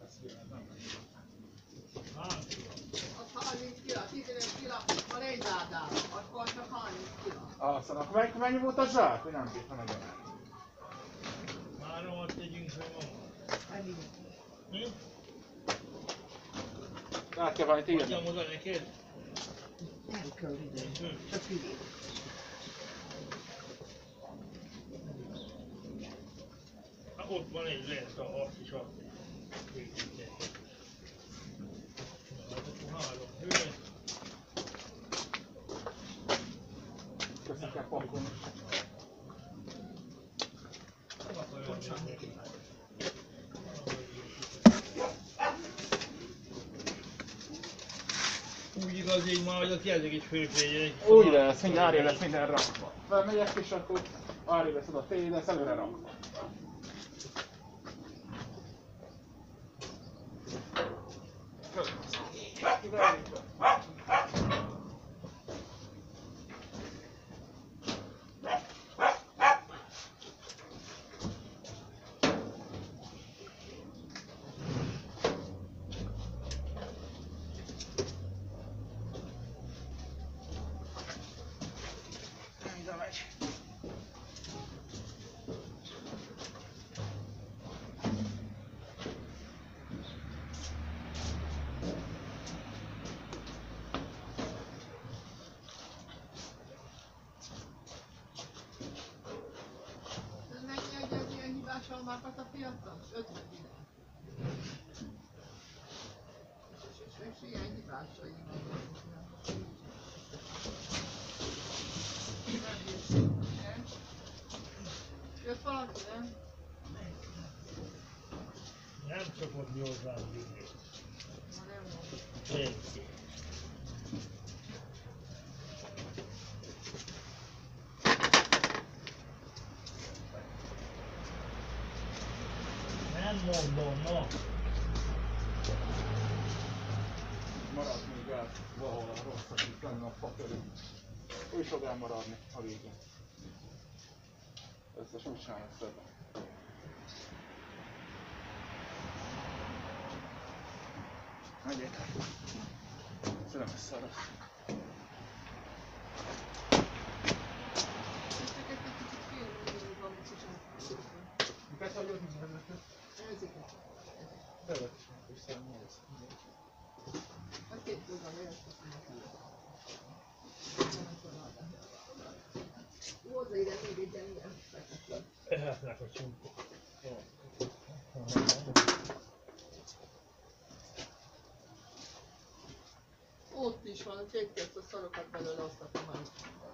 Hát, Az harminc kiló, tizenöt kiló, a lényzádál, akkor csak harminc kiló. Aztán akkor mennyi, mennyi volt a zsák? Hogy nem bírta nagyon el. háromat tegyünk fel ma. Mi? Át kell valamit írni. Mondjam oda neked? Nem kell ide, csak ide. Hát ott van egy lehet, azt is azt is. Három hő. Köszönöm kell pakolni. Úgy igaz, így már, hogy a kérdek is fölfényenek. Úgy lesz, mindjárt arrébb lesz minden rakva. Felmegyek és akkor arrébb lesz oda fél, lesz előre rakva. Ez mennyi adja az ilyen hibás almákat a piacon? ötven ide. És ilyen hibásai vannak. Jött valaki, nem? Nem szokott gyorsan vinni. Ma nem volt. Senki. Nem mondom, no. Marad még el valahol a rossz, itt lenne a fa körül. Úgy fog elmaradni a végén. Összes úgy sem lesz ebben. Megyek. Szerintem ez szaros. Csak egy kicsit félről van, kicsit. Miket hagyod, mint vezető? Ezeket. Bevet is meg, és szerintem ez. Hát két oldal lehet. Hozzá ide még egy ilyen fekete. Ehetnek a csunkok. Ott is van, két-két a szarokat belőle osztatom el.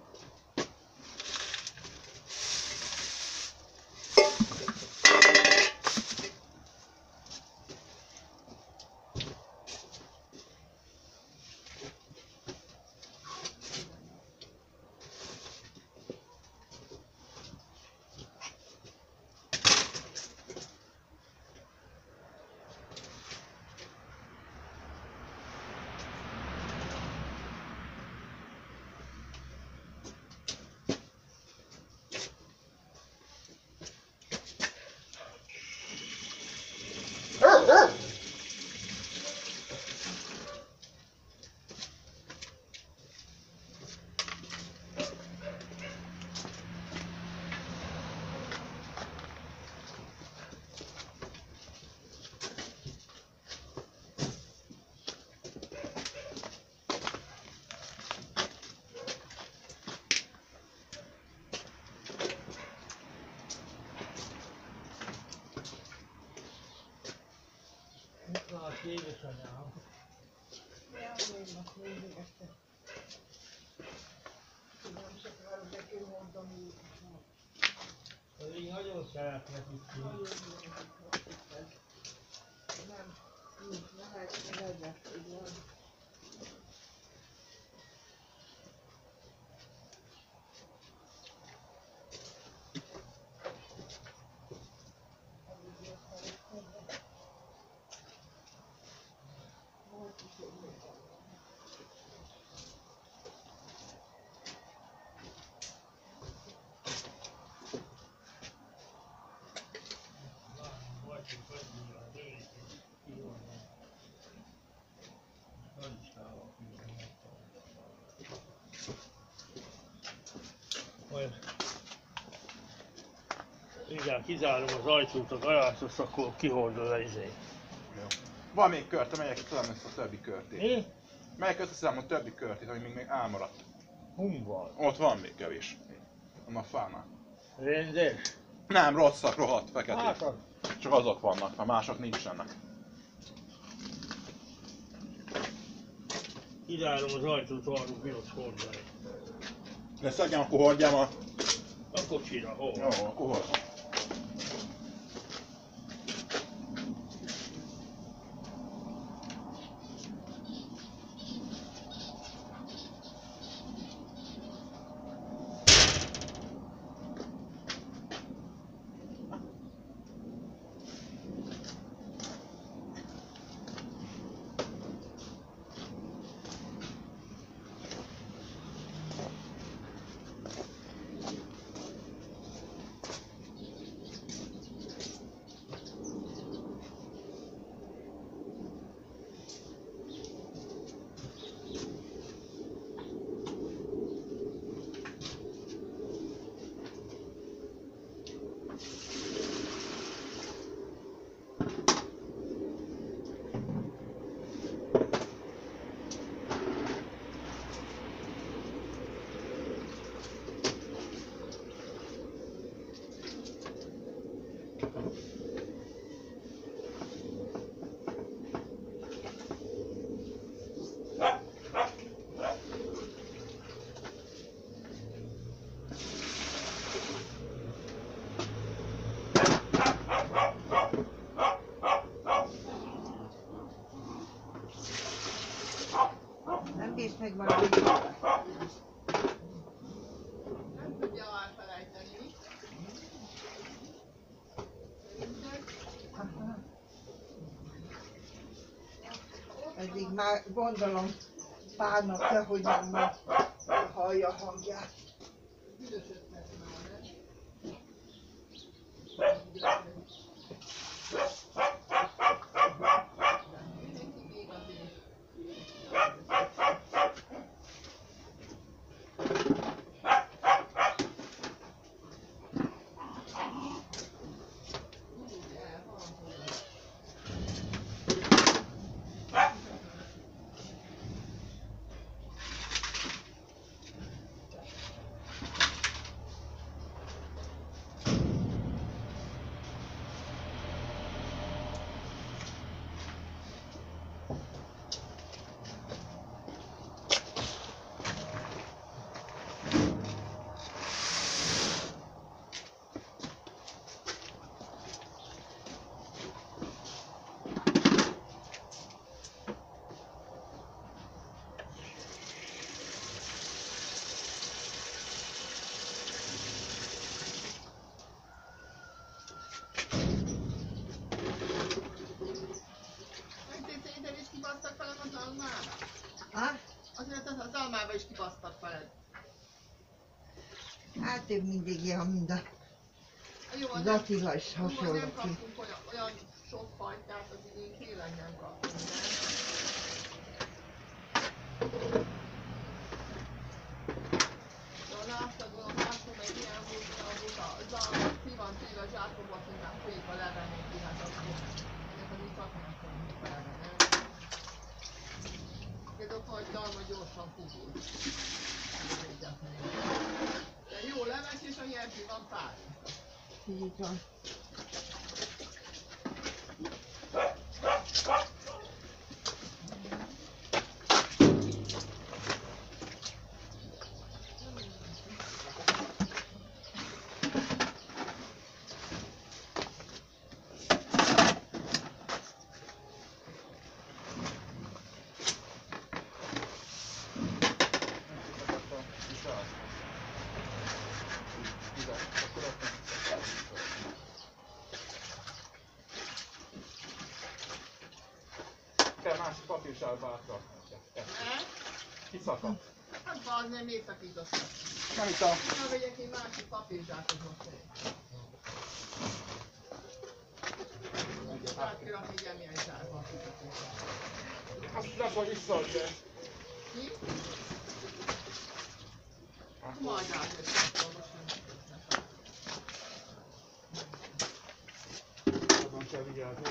Az édesanyám. Ja, még most mindig este. nem sokára, de kihordom úgy. Pedig nagyon szeretnek itt. Nem, így lehet, legyen, igen. Igen, kizárom az ajtót, a garázsot, akkor kihordol a izét. Van még kör, te megyek összeszedem ezt a többi körtét. Mi? Megyek összeszedem a többi körtét, ami még, még elmaradt. Hum van. Ott van még kevés. A fánál. Rendes. Nem, rosszak, rohadt, feketék. Hát az. Csak azok vannak, a mások nincsenek. Kizárom az ajtót, arról bírod hordani. De szedjem, akkor hordjam a... A kocsira, hol? Jó, akkor hordjam. Nem bírsz meg valami. Nem tudja elfelejteni. Eddig már gondolom pár napja, hogy nem hallja a hangját. Büdös ötlet már, nem? Mindenki még azért. Úgy elhangolod. Szerinted is kibasztak velem az almába? Ha? Azért az, az almába is kibasztak veled. Hát ő mindig ilyen, mind a Jó, az az nem, Attila is jó, az hasonló nem ki. kaptunk olyan, olyan sok fajtát, az idén tényleg nem kaptunk, nem? De a láttad, a másom egy ilyen volt, olyan volt, az alma ki van téve a zsákokba, hogy már folyik a levenni ki, hát akkor ennek a mi szakmának mondjuk vele, nem? Például a dalma gyorsan fugul. De jó leves és a nyerti van pár. Így van. kell másik papírsárba átrakni. Ne? Kiszakadt. Hát bazd meg, miért szakítottam? Nem itt a... Na vegyek egy másik papírzsákot most. Hát kell rakni egy emilyen zsárba. Azt nem fog visszaadni. Mi? Majd átjöttem, most nem tudok. Abban kell vigyázni.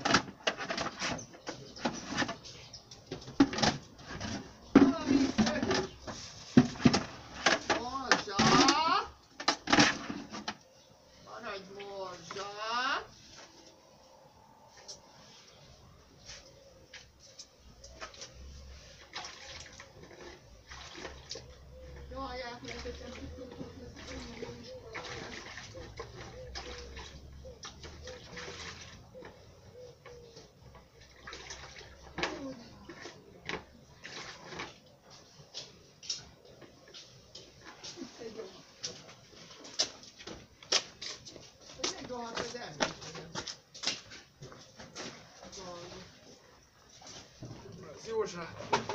Józsa!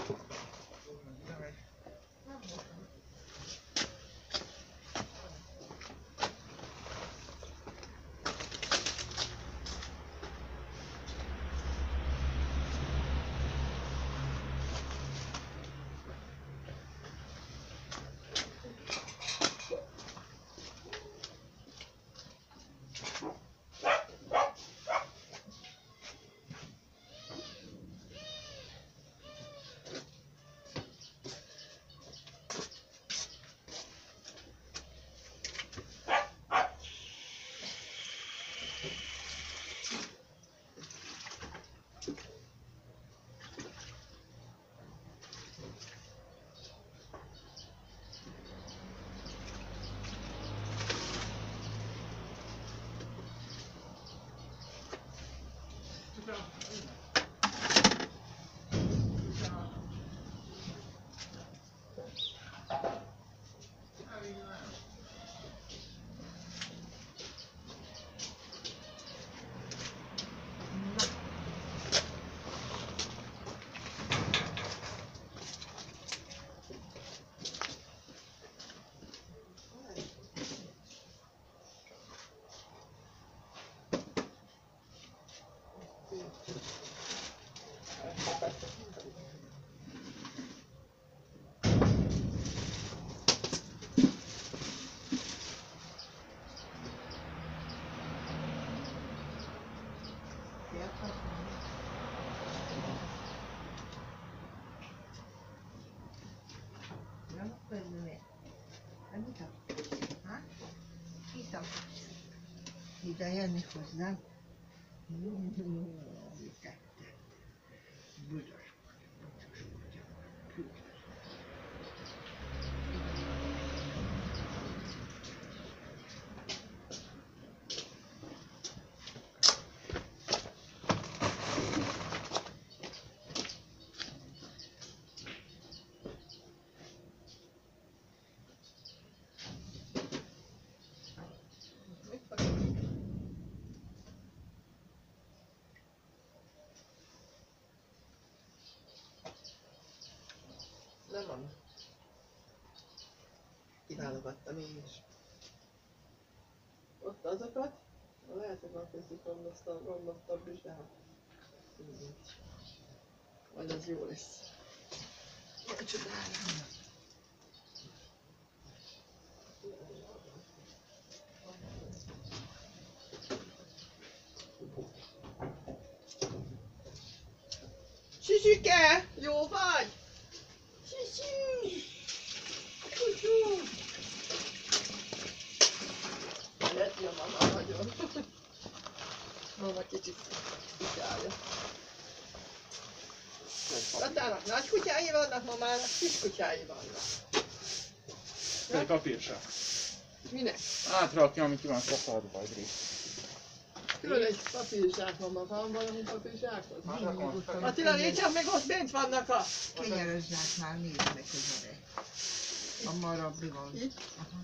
Ide jönni hozzám. Mit tettem? Büdös vagy, büdös vagy. Nem van. Kiválogattam én is. Ott azokat, lehet, hogy van köztük romlosztabb, romlosztabb is, de hát mindegy. Majd az jó lesz. Jaj, csodálom! Sisike! Jó vagy? Sisi! Kutyú! Leti a mama nagyon. Mama kicsit kutyája. Tatának nagy kutyái vannak, mamának kis kutyái vannak. Egy papírság. Minek? Átrakja, ami ki van szakadva egy rész. Külön egy papírzsák van, van valami papírzsákod? Hát akkor Attila, négy csak meg ott bent vannak a... Kenyeres már nézd meg, hogy van-e. A marabbi van. Itt? Aha.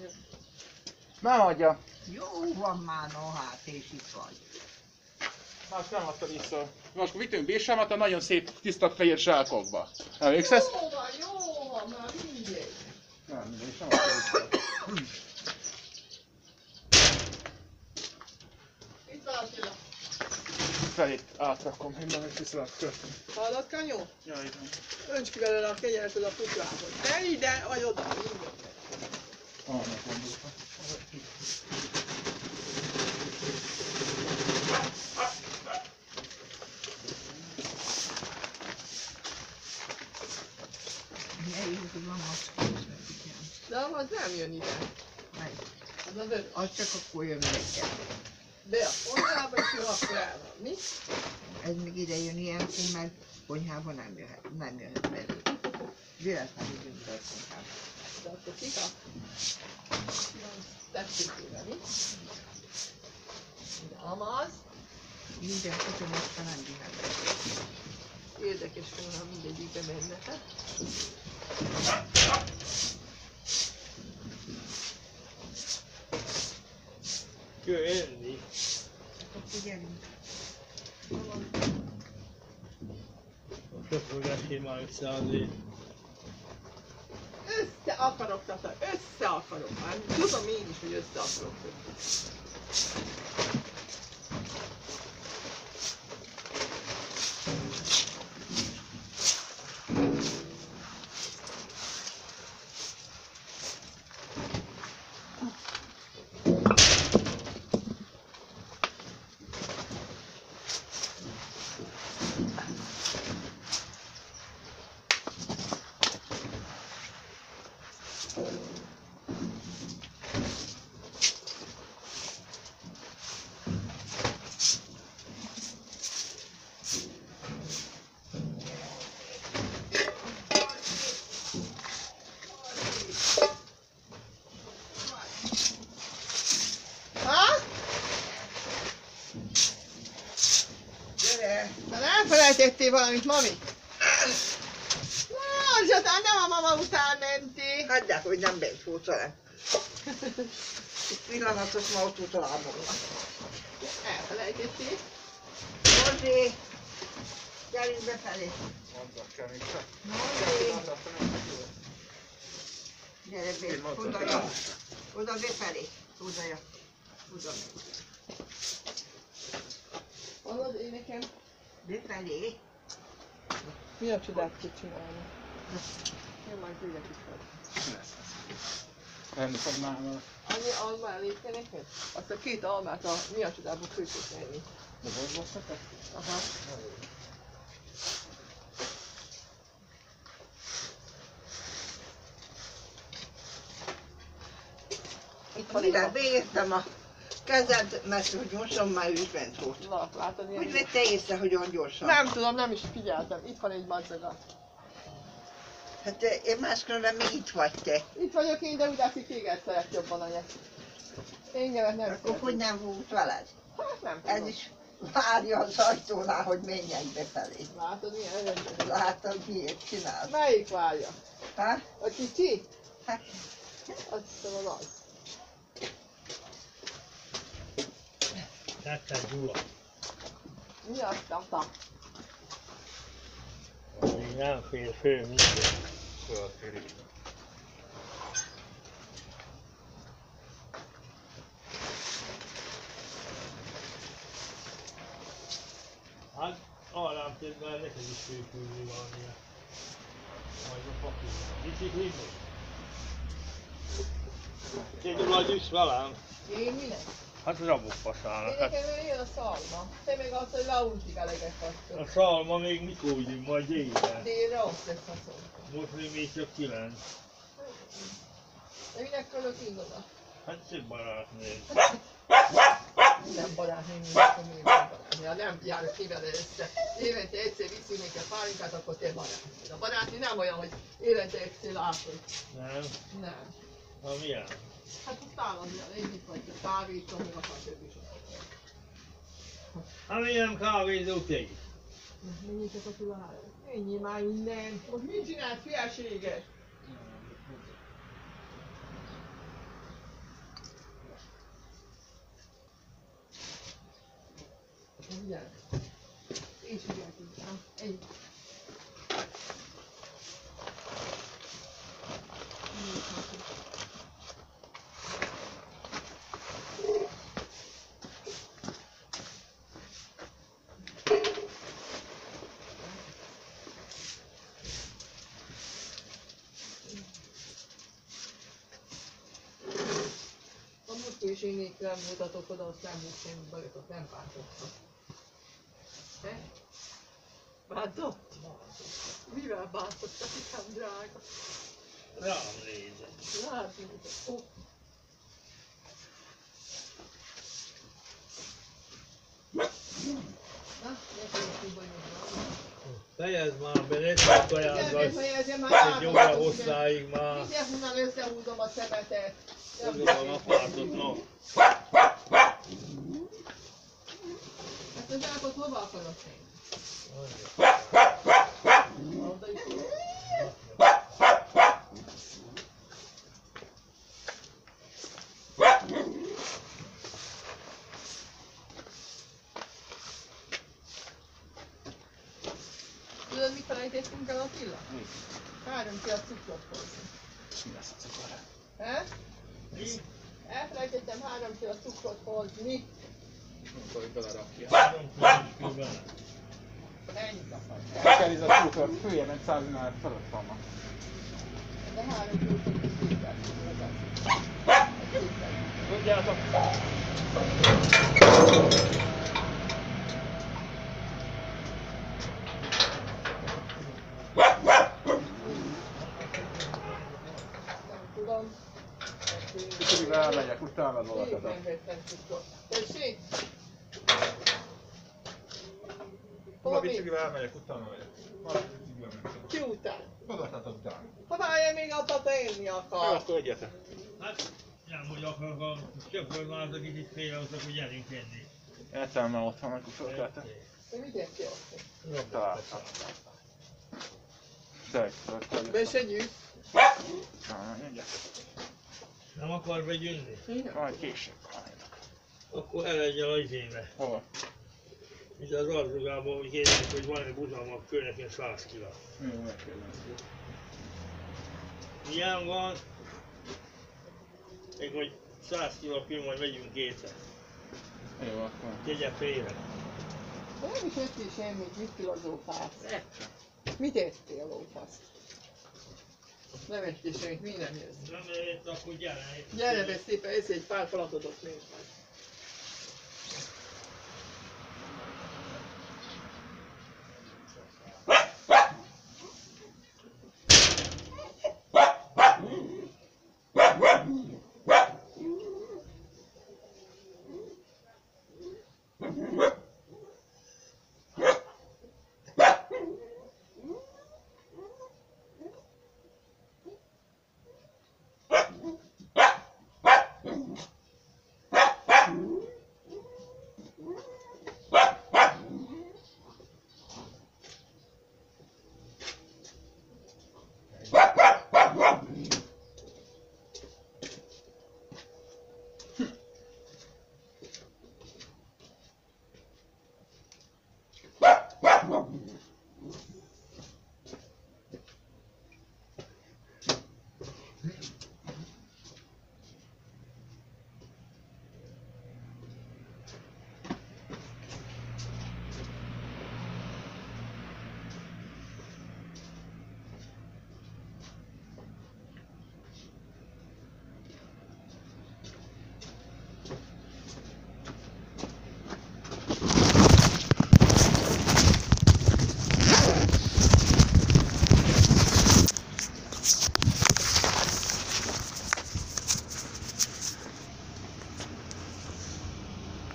Nem adja. Jó van már, no hát, és itt vagy. Hát nem adta vissza. Most vittünk bírsámat a nagyon szép tiszta fehér zsákokba. Emlékszesz? Jó van, jó van, már mindegy. Nem, mindegy, sem adta vissza. Itt van Attila. Felét átrakom, minden és viszont kötni. Hallod, Kanyó? Jaj, igen. Önts ki belőle a kenyeret a kutyához. Ne ide, vagy oda, mindegy. Annak mondottam. Ne jó, hogy van macska, De az nem jön ide. melyik? Az az öt. Az csak akkor jön reggel. De a konyhába is jó, akkor el van, mi? Ez még ide jön ilyenkor, mert konyhában nem jöhet, nem jöhet belül. Véletlenül jön be a konyhába. De akkor kika? Tetszőkével, mi? De amaz. Minden kutya macska nem jöhet be. Érdekes volna, ha mindegyikbe menne, hát? Jöjj enni. Akkor figyelünk. Most fog esni már összeadni. Össze akarok, Tata, össze akarok. Már tudom én is, hogy össze akarok. Ha? Gyere! Na elfelejtettél valamit, mami? Na, Zsatán, nem a mama után mentél. Hagyják, hogy nem bent volt velem. Egy pillanatot ma ott volt a lábomnak. Elfelejtettél. Mozsi! Gyerünk befelé! Mondnak kell még csak. Mozsi! Gyere be, oda jön. Oda befelé. Oda jön. Oda megy. Hallod, én nekem Befelé. mi a csodát tud csinálni? Én majd küldek is vagy. Lesz ez. Lenni fog nálam. Annyi alma elég kell neked? Azt a két almát a mi a csodából küldték enni. Dobozba szakadt? Aha. Itt van Mire a... beértem a kezed, mert hogy mosom már ő is bent volt. Na, látod, Hogy ilyen... vette észre, hogy olyan gyorsan? Nem tudom, nem is figyeltem. Itt van egy madzaga. Hát te- én máskülönben még itt vagy te. Itt vagyok én, de úgy látszik téged szeret jobban a nyek. Engemet nem Akkor szeretem. hogy nem volt veled? Hát nem tudom. Ez is várja az ajtónál, hogy menjen befelé. Látod, milyen rendes. Látod, miért csinál? Melyik várja? Ha? A kicsi? Hát, Azt hiszem az az. Tettem Gyula. Mi azt tata? Még nem fér föl minden. Fölférik. Hát arrám tényleg neked is főkülni valamilyen. Majd a papír. Biciklizni? Te Gyula gyűjtsz velem? Én minek? Hát rabokpasának. Én Hát nekem jön a szalma. Te meg azt, hogy leúszik eleget azt. a szalma még mikor jön, majd délben. Délre ott lesz haszon. Most még még csak kilenc. De minek fölök így oda? Hát szép barátnő. Nem barátnő, minek még barátnő. Ha nem járok ki vele össze. Évente egyszer viszünk neki a pálinkát, akkor te barátnő. A barátnő nem olyan, hogy évente egyszer látod. Nem? Nem. Na milyen? Hát azt állandóan együtt vagy a kávét, ami akar több is. Hát milyen kávézó te is? Menjünk csak a tudára. Ennyi már innen. Most mit csinált hülyeséget? Ugye? És ugye tudtam. Egy. A múltkor is én még nem mutatok oda, azt nem úgy én bajotot nem bántottam. Te? Bántott? Mivel bántott? Nekem drága. Rám nézett. Rád nézett. Ó. Na, nekem is bajod van. Fejezd már be, ne csak kajázgass. Fejezem már Egy óra hosszáig már. Mindjárt honnan összehúzom a szemetet. Húzom a napártot, no. Ezt a zsákot hova akarod tenni? Oda is jó. Tudod, mit felejtettünk el, Attila? Mi? Három kilo cukrot hozni. Mi lesz a cukor? He? Mi? Elfelejtettem három kilo cukrot hozni. Akkor hogy belerakja. Három kis bele. Ennyit akartam. El kell ez a cukor, följebb, mert száznál fölött vannak. De három kilo cukrot kétszer. Tudjátok? Nem tudom. Kicsivel elmegyek, utána Én valakat. nem vettem cukrot. Tessék? Ma Hova mi? biciklivel elmegyek, utána megyek. Ma biciklivel megyek. Ki után? Odaadtátok utána. Ha várjál, még a papa enni Jó, akar. akkor egyetek. Hát, nem hogy akarok, a csöpöl már az a kicsit félrehozzak, hogy gyerünk enni. Értem, mert ott van, amikor fölkeltek. De mit érti ott? Találtam. De, hogy Besegyük. Nem akar begyűnni? Majd később halljátok. Akkor elegyen az izébe. Hova? Itt az arcugában, hogy kérdezik, hogy van-e buzalmak kőnek száz kiló. Jó, megkérdezem. Ilyen van, még hogy száz kiló kő, majd megyünk kétszer. Jó, akkor. Tegye félre. De nem is ettél semmit, mit kell a lófászt? Mit ettél lófászt? Nem ettél semmit, mi nem jössz? Nem lehet, akkor gyere. Gyere be szépen, ez egy pár falatot ott nézd meg.